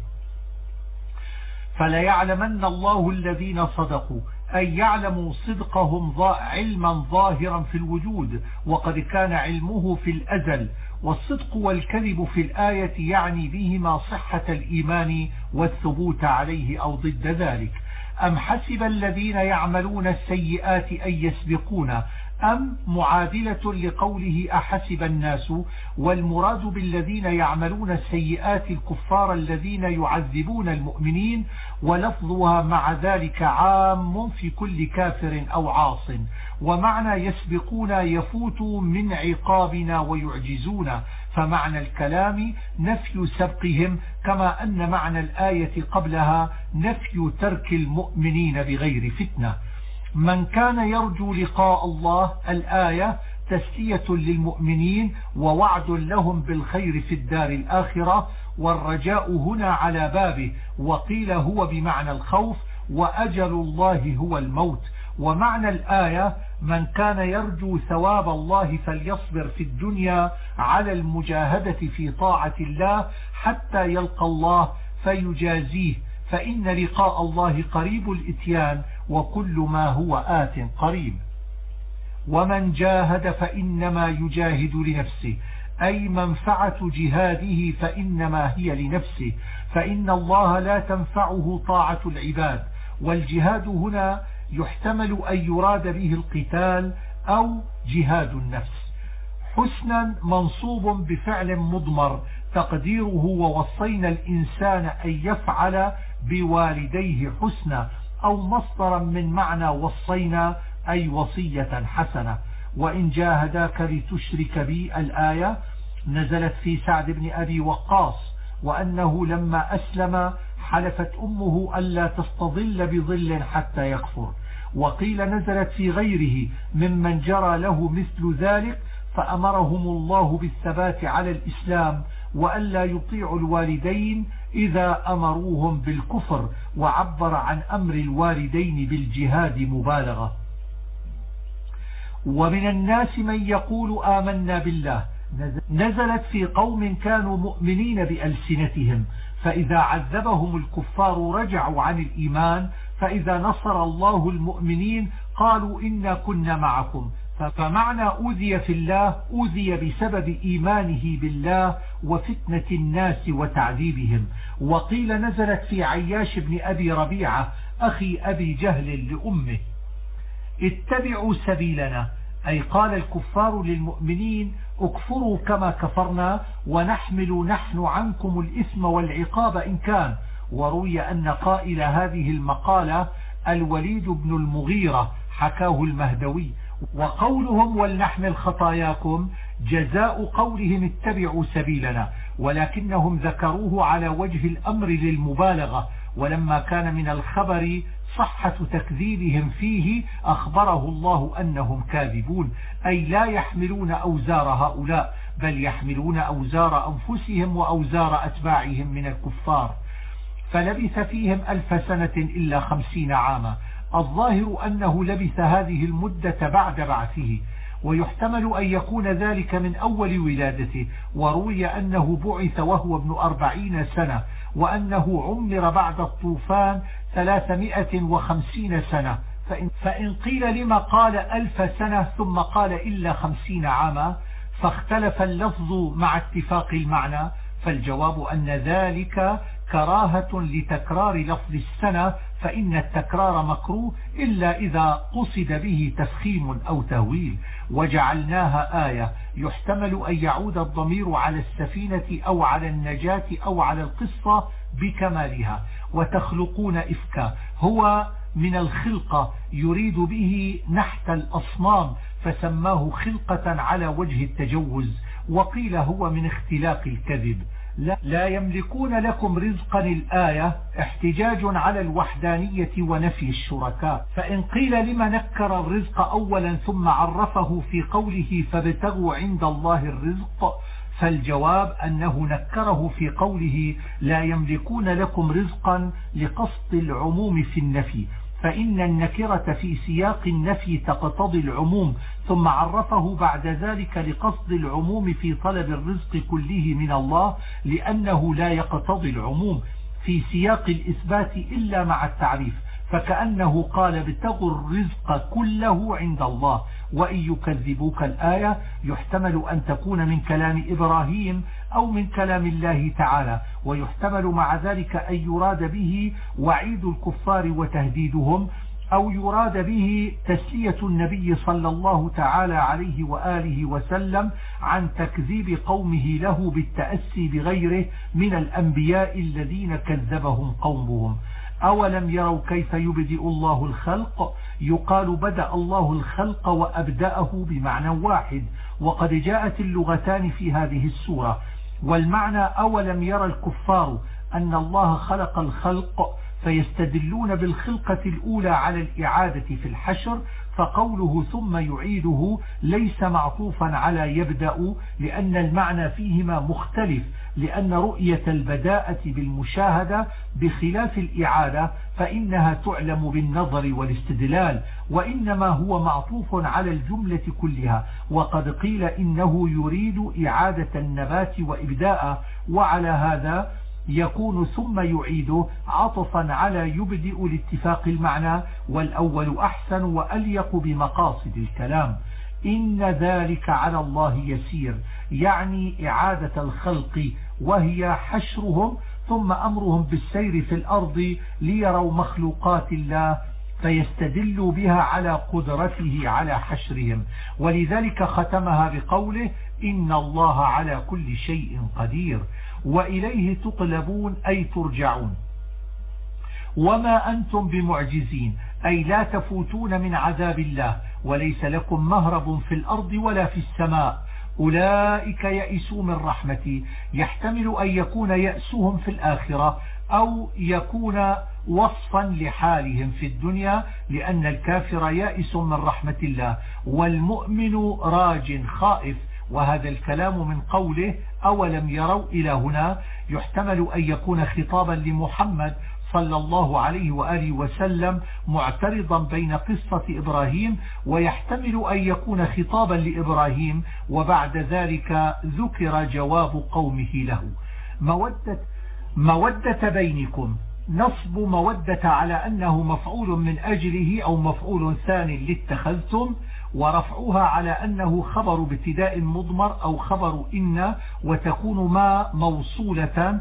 فليعلمن الله الذين صدقوا، أي يعلموا صدقهم علما ظاهرا في الوجود، وقد كان علمه في الأزل. والصدق والكذب في الآية يعني بهما صحة الإيمان والثبوت عليه أو ضد ذلك. أم حسب الذين يعملون السيئات أن يسبقون، أم معادلة لقوله أحسب الناس، والمراد بالذين يعملون السيئات الكفار الذين يعذبون المؤمنين، ولفظها مع ذلك عام في كل كافر أو عاص. ومعنى يسبقون يفوت من عقابنا ويعجزون، فمعنى الكلام نفي سبقهم، كما أن معنى الآية قبلها نفي ترك المؤمنين بغير فتنة. من كان يرجو لقاء الله، الآية تسلية للمؤمنين ووعد لهم بالخير في الدار الآخرة، والرجاء هنا على بابه، وقيل هو بمعنى الخوف، وأجل الله هو الموت. ومعنى الآية من كان يرجو ثواب الله فليصبر في الدنيا على المجاهدة في طاعة الله حتى يلقى الله فيجازيه، فإن لقاء الله قريب الإتيان، وكل ما هو آت قريب. ومن جاهد فإنما يجاهد لنفسه، أي منفعة جهاده فإنما هي لنفسه، فإن الله لا تنفعه طاعة العباد. والجهاد هنا يحتمل أن يراد به القتال أو جهاد النفس. حسنا منصوب بفعل مضمر تقديره ووصينا الإنسان أن يفعل بوالديه حسنا، أو مصدرا من معنى وصينا أي وصية حسنة. وإن جاهداك لتشرك بي، الآية نزلت في سعد بن أبي وقاص، وأنه لما أسلم حلفت أمه ألا تستظل بظل حتى يكفر. وقيل نزلت في غيره ممن جرى له مثل ذلك، فأمرهم الله بالثبات على الإسلام وألا يطيعوا الوالدين إذا أمروهم بالكفر، وعبر عن أمر الوالدين بالجهاد مبالغة. ومن الناس من يقول آمنا بالله، نزلت في قوم كانوا مؤمنين بألسنتهم، فإذا عذبهم الكفار رجعوا عن الإيمان، فإذا نصر الله المؤمنين قالوا إنا كنا معكم، فمعنى أوذي في الله أوذي بسبب إيمانه بالله وفتنة الناس وتعذيبهم. وقيل نزلت في عياش بن أبي ربيعة أخي أبي جهل لأمه: اتبعوا سبيلنا، أي قال الكفار للمؤمنين: اكفروا كما كفرنا ونحمل نحن عنكم الإثم والعقاب إن كان. وروي أن قائل هذه المقالة الوليد بن المغيرة حكاه المهدوي. وقولهم ولنحمل خطاياكم جزاء قولهم اتبعوا سبيلنا، ولكنهم ذكروه على وجه الأمر للمبالغة، ولما كان من الخبر صحة تكذيبهم فيه أخبره الله أنهم كاذبون، أي لا يحملون أوزار هؤلاء بل يحملون أوزار أنفسهم وأوزار أتباعهم من الكفار. فلبث فيهم 1000 سنة إلا 50 عاما. الظاهر أنه لبث هذه المدة بعد بعثه، ويحتمل أن يكون ذلك من أول ولادته. وروي أنه بعث وهو ابن 40 سنة، وأنه عمر بعد الطوفان 350 سنة. فإن قيل لما قال 1000 سنة ثم قال إلا 50 عاما فاختلف اللفظ مع اتفاق المعنى، فالجواب أن ذلك كراهة لتكرار لفظ السنة، فإن التكرار مكروه إلا إذا قصد به تفخيم أو تهويل. وجعلناها آية، يحتمل أن يعود الضمير على السفينة أو على النجاة أو على القصة بكمالها. وتخلقون إفكا هو من الخلقة، يريد به نحت الأصنام فسماه خلقة على وجه التجوز. وقيل هو من اختلاق الكذب. لا يملكون لكم رزقا الآية احتجاج على الوحدانية ونفي الشركاء. فإن قيل لما نكر الرزق أولا ثم عرفه في قوله فابتغوا عند الله الرزق، فالجواب أنه نكره في قوله لا يملكون لكم رزقا لقصد العموم في النفي، فإن النكرة في سياق النفي تقتضي العموم، ثم عرفه بعد ذلك لقصد العموم في طلب الرزق كله من الله، لأنه لا يقتضي العموم في سياق الإثبات إلا مع التعريف، فكأنه قال ابتغوا الرزق كله عند الله. وإن يكذبوك الآية يحتمل أن تكون من كلام إبراهيم أو من كلام الله تعالى، ويحتمل مع ذلك أن يراد به وعيد الكفار وتهديدهم، أو يراد به تسلية النبي صلى الله تعالى عليه وآله وسلم عن تكذيب قومه له بالتأسي بغيره من الأنبياء الذين كذبهم قومهم. أولم يروا كيف يبدئ الله الخلق؟ يقال بدأ الله الخلق وأبدأه بمعنى واحد، وقد جاءت اللغتان في هذه السورة. والمعنى أولم يرى الكفار أن الله خلق الخلق فيستدلون بالخلقة الأولى على الإعادة في الحشر، فقوله ثم يعيده ليس معطوفا على يبدأ، لأن المعنى فيهما مختلف، لأن رؤية البداءة بالمشاهدة بخلاف الإعادة فإنها تعلم بالنظر والاستدلال، وإنما هو معطوف على الجملة كلها. وقد قيل إنه يريد إعادة النبات وإبداء، وعلى هذا يكون ثم يعيده عطفا على يبدئ لاتفاق المعنى، والأول أحسن وأليق بمقاصد الكلام. إن ذلك على الله يسير، يعني إعادة الخلق وهي حشرهم ثم أمرهم بالسير في الأرض ليروا مخلوقات الله فيستدلوا بها على قدرته على حشرهم. ولذلك ختمها بقوله إن الله على كل شيء قدير. وإليه تقلبون أي ترجعون. وما أنتم بمعجزين أي لا تفوتون من عذاب الله، وليس لكم مهرب في الأرض ولا في السماء. أولئك يئسوا من رحمتي، يحتمل أن يكون يأسهم في الآخرة أو يكون وصفا لحالهم في الدنيا، لأن الكافر يائس من رحمة الله والمؤمن راج خائف. وهذا الكلام من قوله أولم يروا إلى هنا يحتمل أن يكون خطابا لمحمد صلى الله عليه وآله وسلم معترضا بين قصة إبراهيم، ويحتمل أن يكون خطابا لإبراهيم، وبعد ذلك ذكر جواب قومه له. مودة بينكم نصب مودة على أنه مفعول من أجله أو مفعول ثاني لاتخذتم، ورفعها على أنه خبر ابتداء مضمر أو خبر إن، وتكون ما موصولة،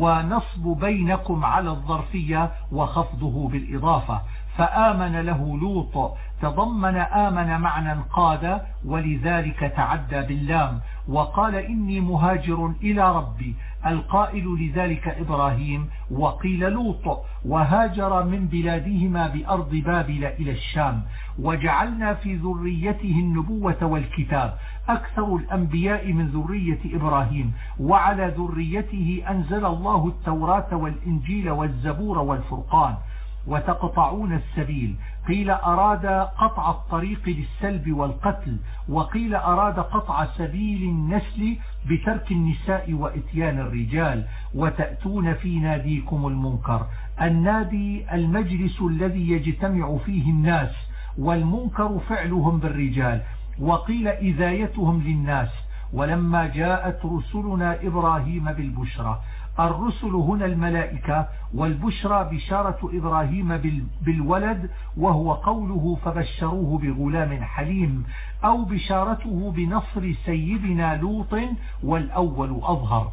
ونصب بينكم على الظرفية وخفضه بالإضافة. فآمن له لوط تضمن آمن معنى قاد، ولذلك تعدى باللام. وقال إني مهاجر إلى ربي، القائل لذلك إبراهيم، وقيل لوط، وهاجر من بلادهما بأرض بابل إلى الشام. وجعلنا في ذريته النبوة والكتاب، أكثر الأنبياء من ذرية إبراهيم، وعلى ذريته أنزل الله التوراة والإنجيل والزبور والفرقان. وتقطعون السبيل، قيل أراد قطع الطريق للسلب والقتل، وقيل أراد قطع سبيل النسل بترك النساء وإتيان الرجال. وتأتون في ناديكم المنكر، النادي المجلس الذي يجتمع فيه الناس، والمنكر فعلهم بالرجال. وقيل إذايتهم للناس. ولما جاءت رسلنا إبراهيم بالبشرى، الرسل هنا الملائكة، والبشرى بشارة إبراهيم بالولد، وهو قوله فبشروه بغلام حليم، أو بشارته بنصر سيدنا لوط، والأول أظهر.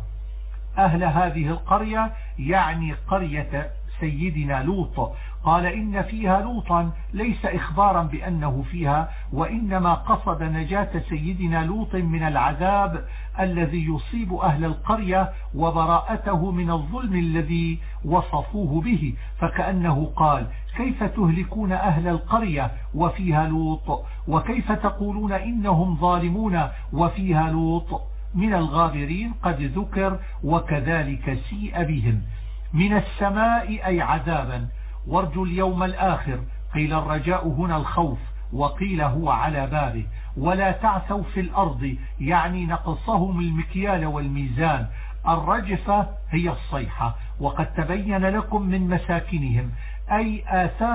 أهل هذه القرية يعني قرية سيدنا لوط. قال إن فيها لوطا، ليس إخبارا بأنه فيها، وإنما قصد نجاة سيدنا لوط من العذاب الذي يصيب أهل القرية، وبراءته من الظلم الذي وصفوه به. فكأنه قال كيف تهلكون أهل القرية وفيها لوط، وكيف تقولون إنهم ظالمون وفيها لوط. من الغابرين قد ذكر، وكذلك سيء بهم. من السماء أي عذابا. وارجوا اليوم الآخر، قيل الرجاء هنا الخوف، وقيل هو على بابه. ولا تعثوا في الأرض، يعني نقصهم المكيال والميزان. الرجفة هي الصيحة. وقد تبين لكم من مساكنهم، أي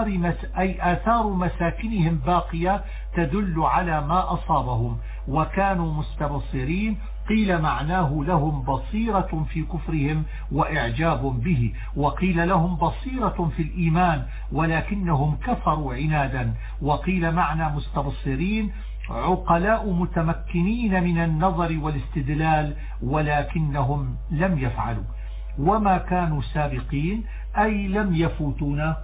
آثار مساكنهم باقية تدل على ما أصابهم، وكانوا مستبصرين. قيل معناه لهم بصيرة في كفرهم وإعجاب به، وقيل لهم بصيرة في الإيمان ولكنهم كفروا عنادا. وقيل معنى مستبصرين عقلاء متمكنين من النظر والاستدلال ولكنهم لم يفعلوا. وما كانوا سابقين أي لم يفوتونا.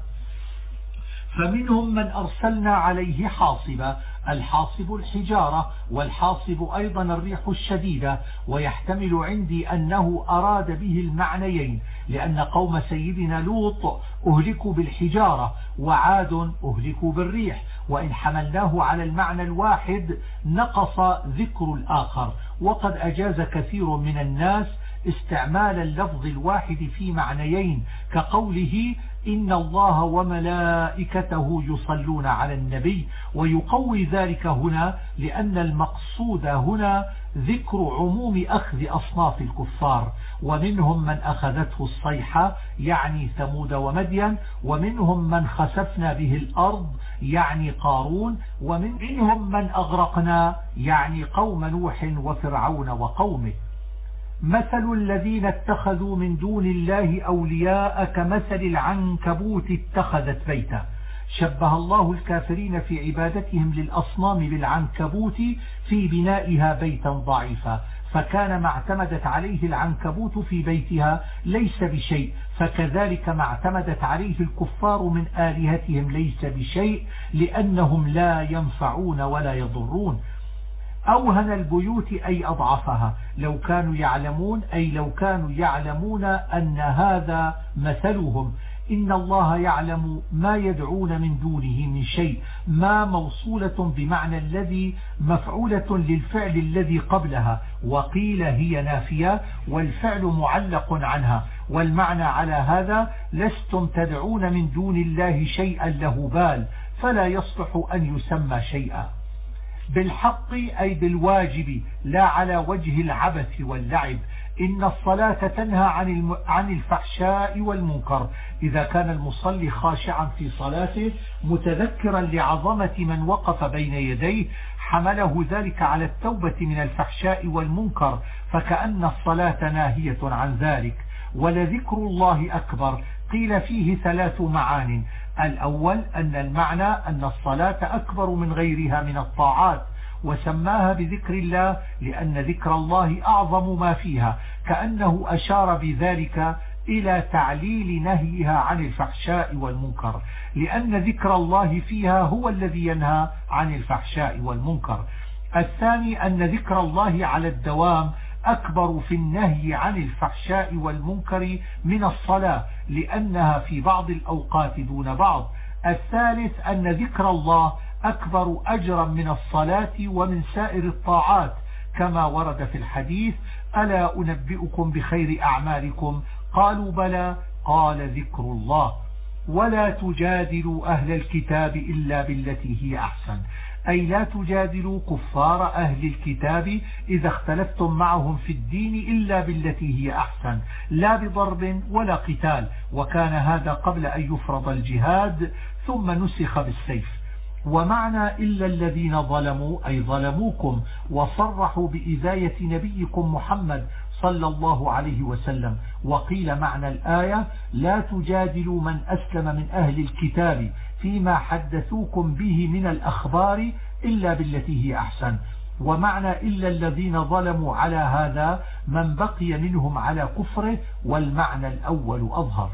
فمنهم من أرسلنا عليه حاصبا، الحاصب الحجارة، والحاصب أيضا الريح الشديدة. ويحتمل عندي أنه أراد به المعنيين، لأن قوم سيدنا لوط أهلكوا بالحجارة، وعاد أهلكوا بالريح. وإن حملناه على المعنى الواحد نقص ذكر الآخر. وقد أجاز كثير من الناس استعمال اللفظ الواحد في معنيين، كقوله إن الله وملائكته يصلون على النبي. ويقوي ذلك هنا لأن المقصود هنا ذكر عموم أخذ أصناف الكفار. ومنهم من أخذته الصيحة يعني ثمود ومدين، ومنهم من خسفنا به الأرض يعني قارون، ومنهم من أغرقنا يعني قوم نوح وفرعون وقومه. مثل الذين اتخذوا من دون الله أولياء كمثل العنكبوت اتخذت بيتا. شبه الله الكافرين في عبادتهم للأصنام بالعنكبوت في بنائها بيتا ضعيفا، فكان ما اعتمدت عليه العنكبوت في بيتها ليس بشيء، فكذلك ما اعتمدت عليه الكفار من آلهتهم ليس بشيء، لأنهم لا ينفعون ولا يضرون. أوهن البيوت أي أضعفها. لو كانوا يعلمون أي لو كانوا يعلمون أن هذا مثلهم. إن الله يعلم ما يدعون من دونه من شيء. ما موصولة بمعنى الذي مفعولة للفعل الذي قبلها، وقيل هي نافية والفعل معلق عنها. والمعنى على هذا لستم تدعون من دون الله شيئا له بال، فلا يصلح أن يسمى شيئا. بالحق أي بالواجب، لا على وجه العبث واللعب. إن الصلاة تنهى عن الفحشاء والمنكر. إذا كان المصلي خاشعا في صلاته متذكرا لعظمة من وقف بين يديه حمله ذلك على التوبة من الفحشاء والمنكر، فكأن الصلاة ناهية عن ذلك. ولذكر الله أكبر. قيل فيه 3 معان. الأول أن المعنى أن الصلاة أكبر من غيرها من الطاعات، وسماها بذكر الله لأن ذكر الله أعظم ما فيها، كأنه أشار بذلك إلى تعليل نهيها عن الفحشاء والمنكر، لأن ذكر الله فيها هو الذي ينهى عن الفحشاء والمنكر. الثاني أن ذكر الله على الدوام أكبر في النهي عن الفحشاء والمنكر من الصلاة، لأنها في بعض الأوقات دون بعض. الثالث أن ذكر الله أكبر أجرا من الصلاة ومن سائر الطاعات، كما ورد في الحديث: ألا أنبئكم بخير أعمالكم؟ قالوا بلى، قال: ذكر الله. ولا تجادلوا أهل الكتاب إلا بالتي هي أحسن، أي لا تجادلوا كفار أهل الكتاب إذا اختلفتم معهم في الدين إلا بالتي هي أحسن، لا بضرب ولا قتال، وكان هذا قبل أن يفرض الجهاد ثم نسخ بالسيف. ومعنى إلا الذين ظلموا أي ظلموكم وصرحوا بإذاية نبيكم محمد صلى الله عليه وسلم. وقيل معنى الآية: لا تجادلوا من أسلم من أهل الكتاب فيما حدثوكم به من الأخبار إلا بالتي هي أحسن. ومعنى إلا الذين ظلموا على هذا من بقي منهم على كفره، والمعنى الأول أظهر.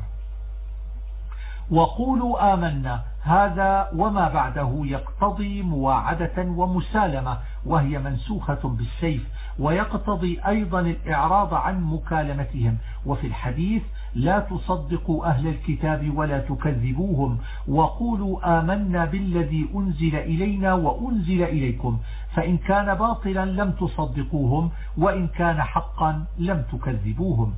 وقولوا آمنا، هذا وما بعده يقتضي مواعدة ومسالمة، وهي منسوخة بالسيف، ويقتضي أيضا الإعراض عن مكالمتهم. وفي الحديث: لا تصدقوا أهل الكتاب ولا تكذبوهم، وقولوا آمنا بالذي أنزل إلينا وأنزل إليكم، فإن كان باطلا لم تصدقوهم، وإن كان حقا لم تكذبوهم.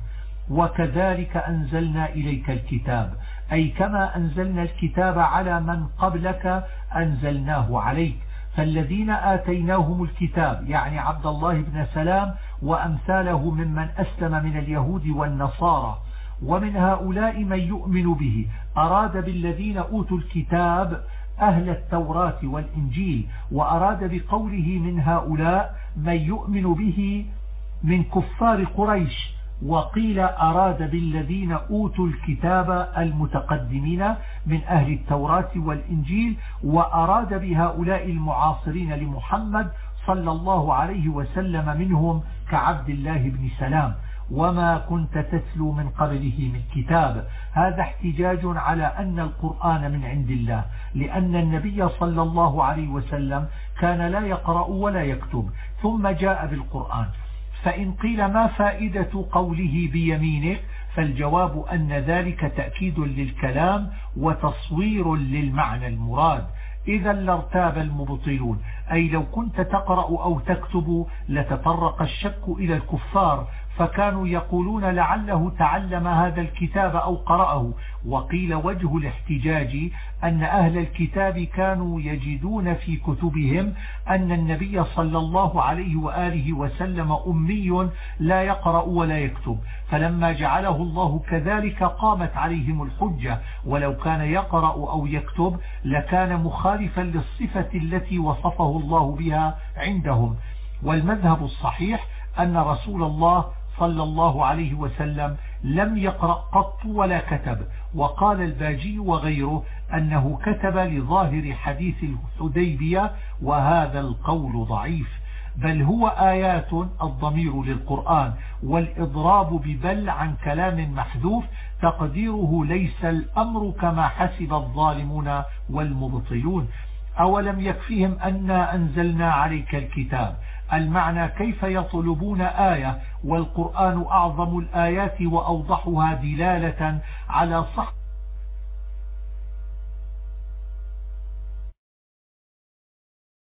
وكذلك أنزلنا إليك الكتاب، أي كما أنزلنا الكتاب على من قبلك أنزلناه عليك. فالذين آتيناهم الكتاب يعني عبد الله بن سلام وأمثاله ممن أسلم من اليهود والنصارى، ومن هؤلاء من يؤمن به، أراد بالذين أوتوا الكتاب أهل التوراة والإنجيل، وأراد بقوله من هؤلاء من يؤمن به من كفار قريش. وقيل أراد بالذين أوتوا الكتاب المتقدمين من أهل التوراة والإنجيل، وأراد بهؤلاء المعاصرين لمحمد صلى الله عليه وسلم منهم كعبد الله بن سلام. وما كنت تتلو من قبله من كتاب، هذا احتجاج على أن القرآن من عند الله، لأن النبي صلى الله عليه وسلم كان لا يقرأ ولا يكتب، ثم جاء بالقرآن. فإن قيل ما فائدة قوله بيمينه، فالجواب أن ذلك تأكيد للكلام وتصوير للمعنى المراد. إذا لارتاب المبطلون، أي لو كنت تقرأ أو تكتب لتطرق الشك إلى الكفار، فكانوا يقولون لعله تعلم هذا الكتاب أو قرأه. وقيل وجه الاحتجاج أن أهل الكتاب كانوا يجدون في كتبهم أن النبي صلى الله عليه وآله وسلم أمي لا يقرأ ولا يكتب، فلما جعله الله كذلك قامت عليهم الحجة، ولو كان يقرأ أو يكتب لكان مخالفا للصفة التي وصفه الله بها عندهم. والمذهب الصحيح أن رسول الله صلى الله عليه وسلم لم يقرأ قط ولا كتب. وقال الباجي وغيره أنه كتب لظاهر حديث الحديبية، وهذا القول ضعيف، بل هو آيات الضمير للقرآن، والإضراب ببل عن كلام محذوف تقديره ليس الأمر كما حسب الظالمون والمبطلون. أولم يكفيهم أنا أنزلنا عليك الكتاب، المعنى كيف يطلبون آية والقرآن أعظم الآيات وأوضحها دلالة على صح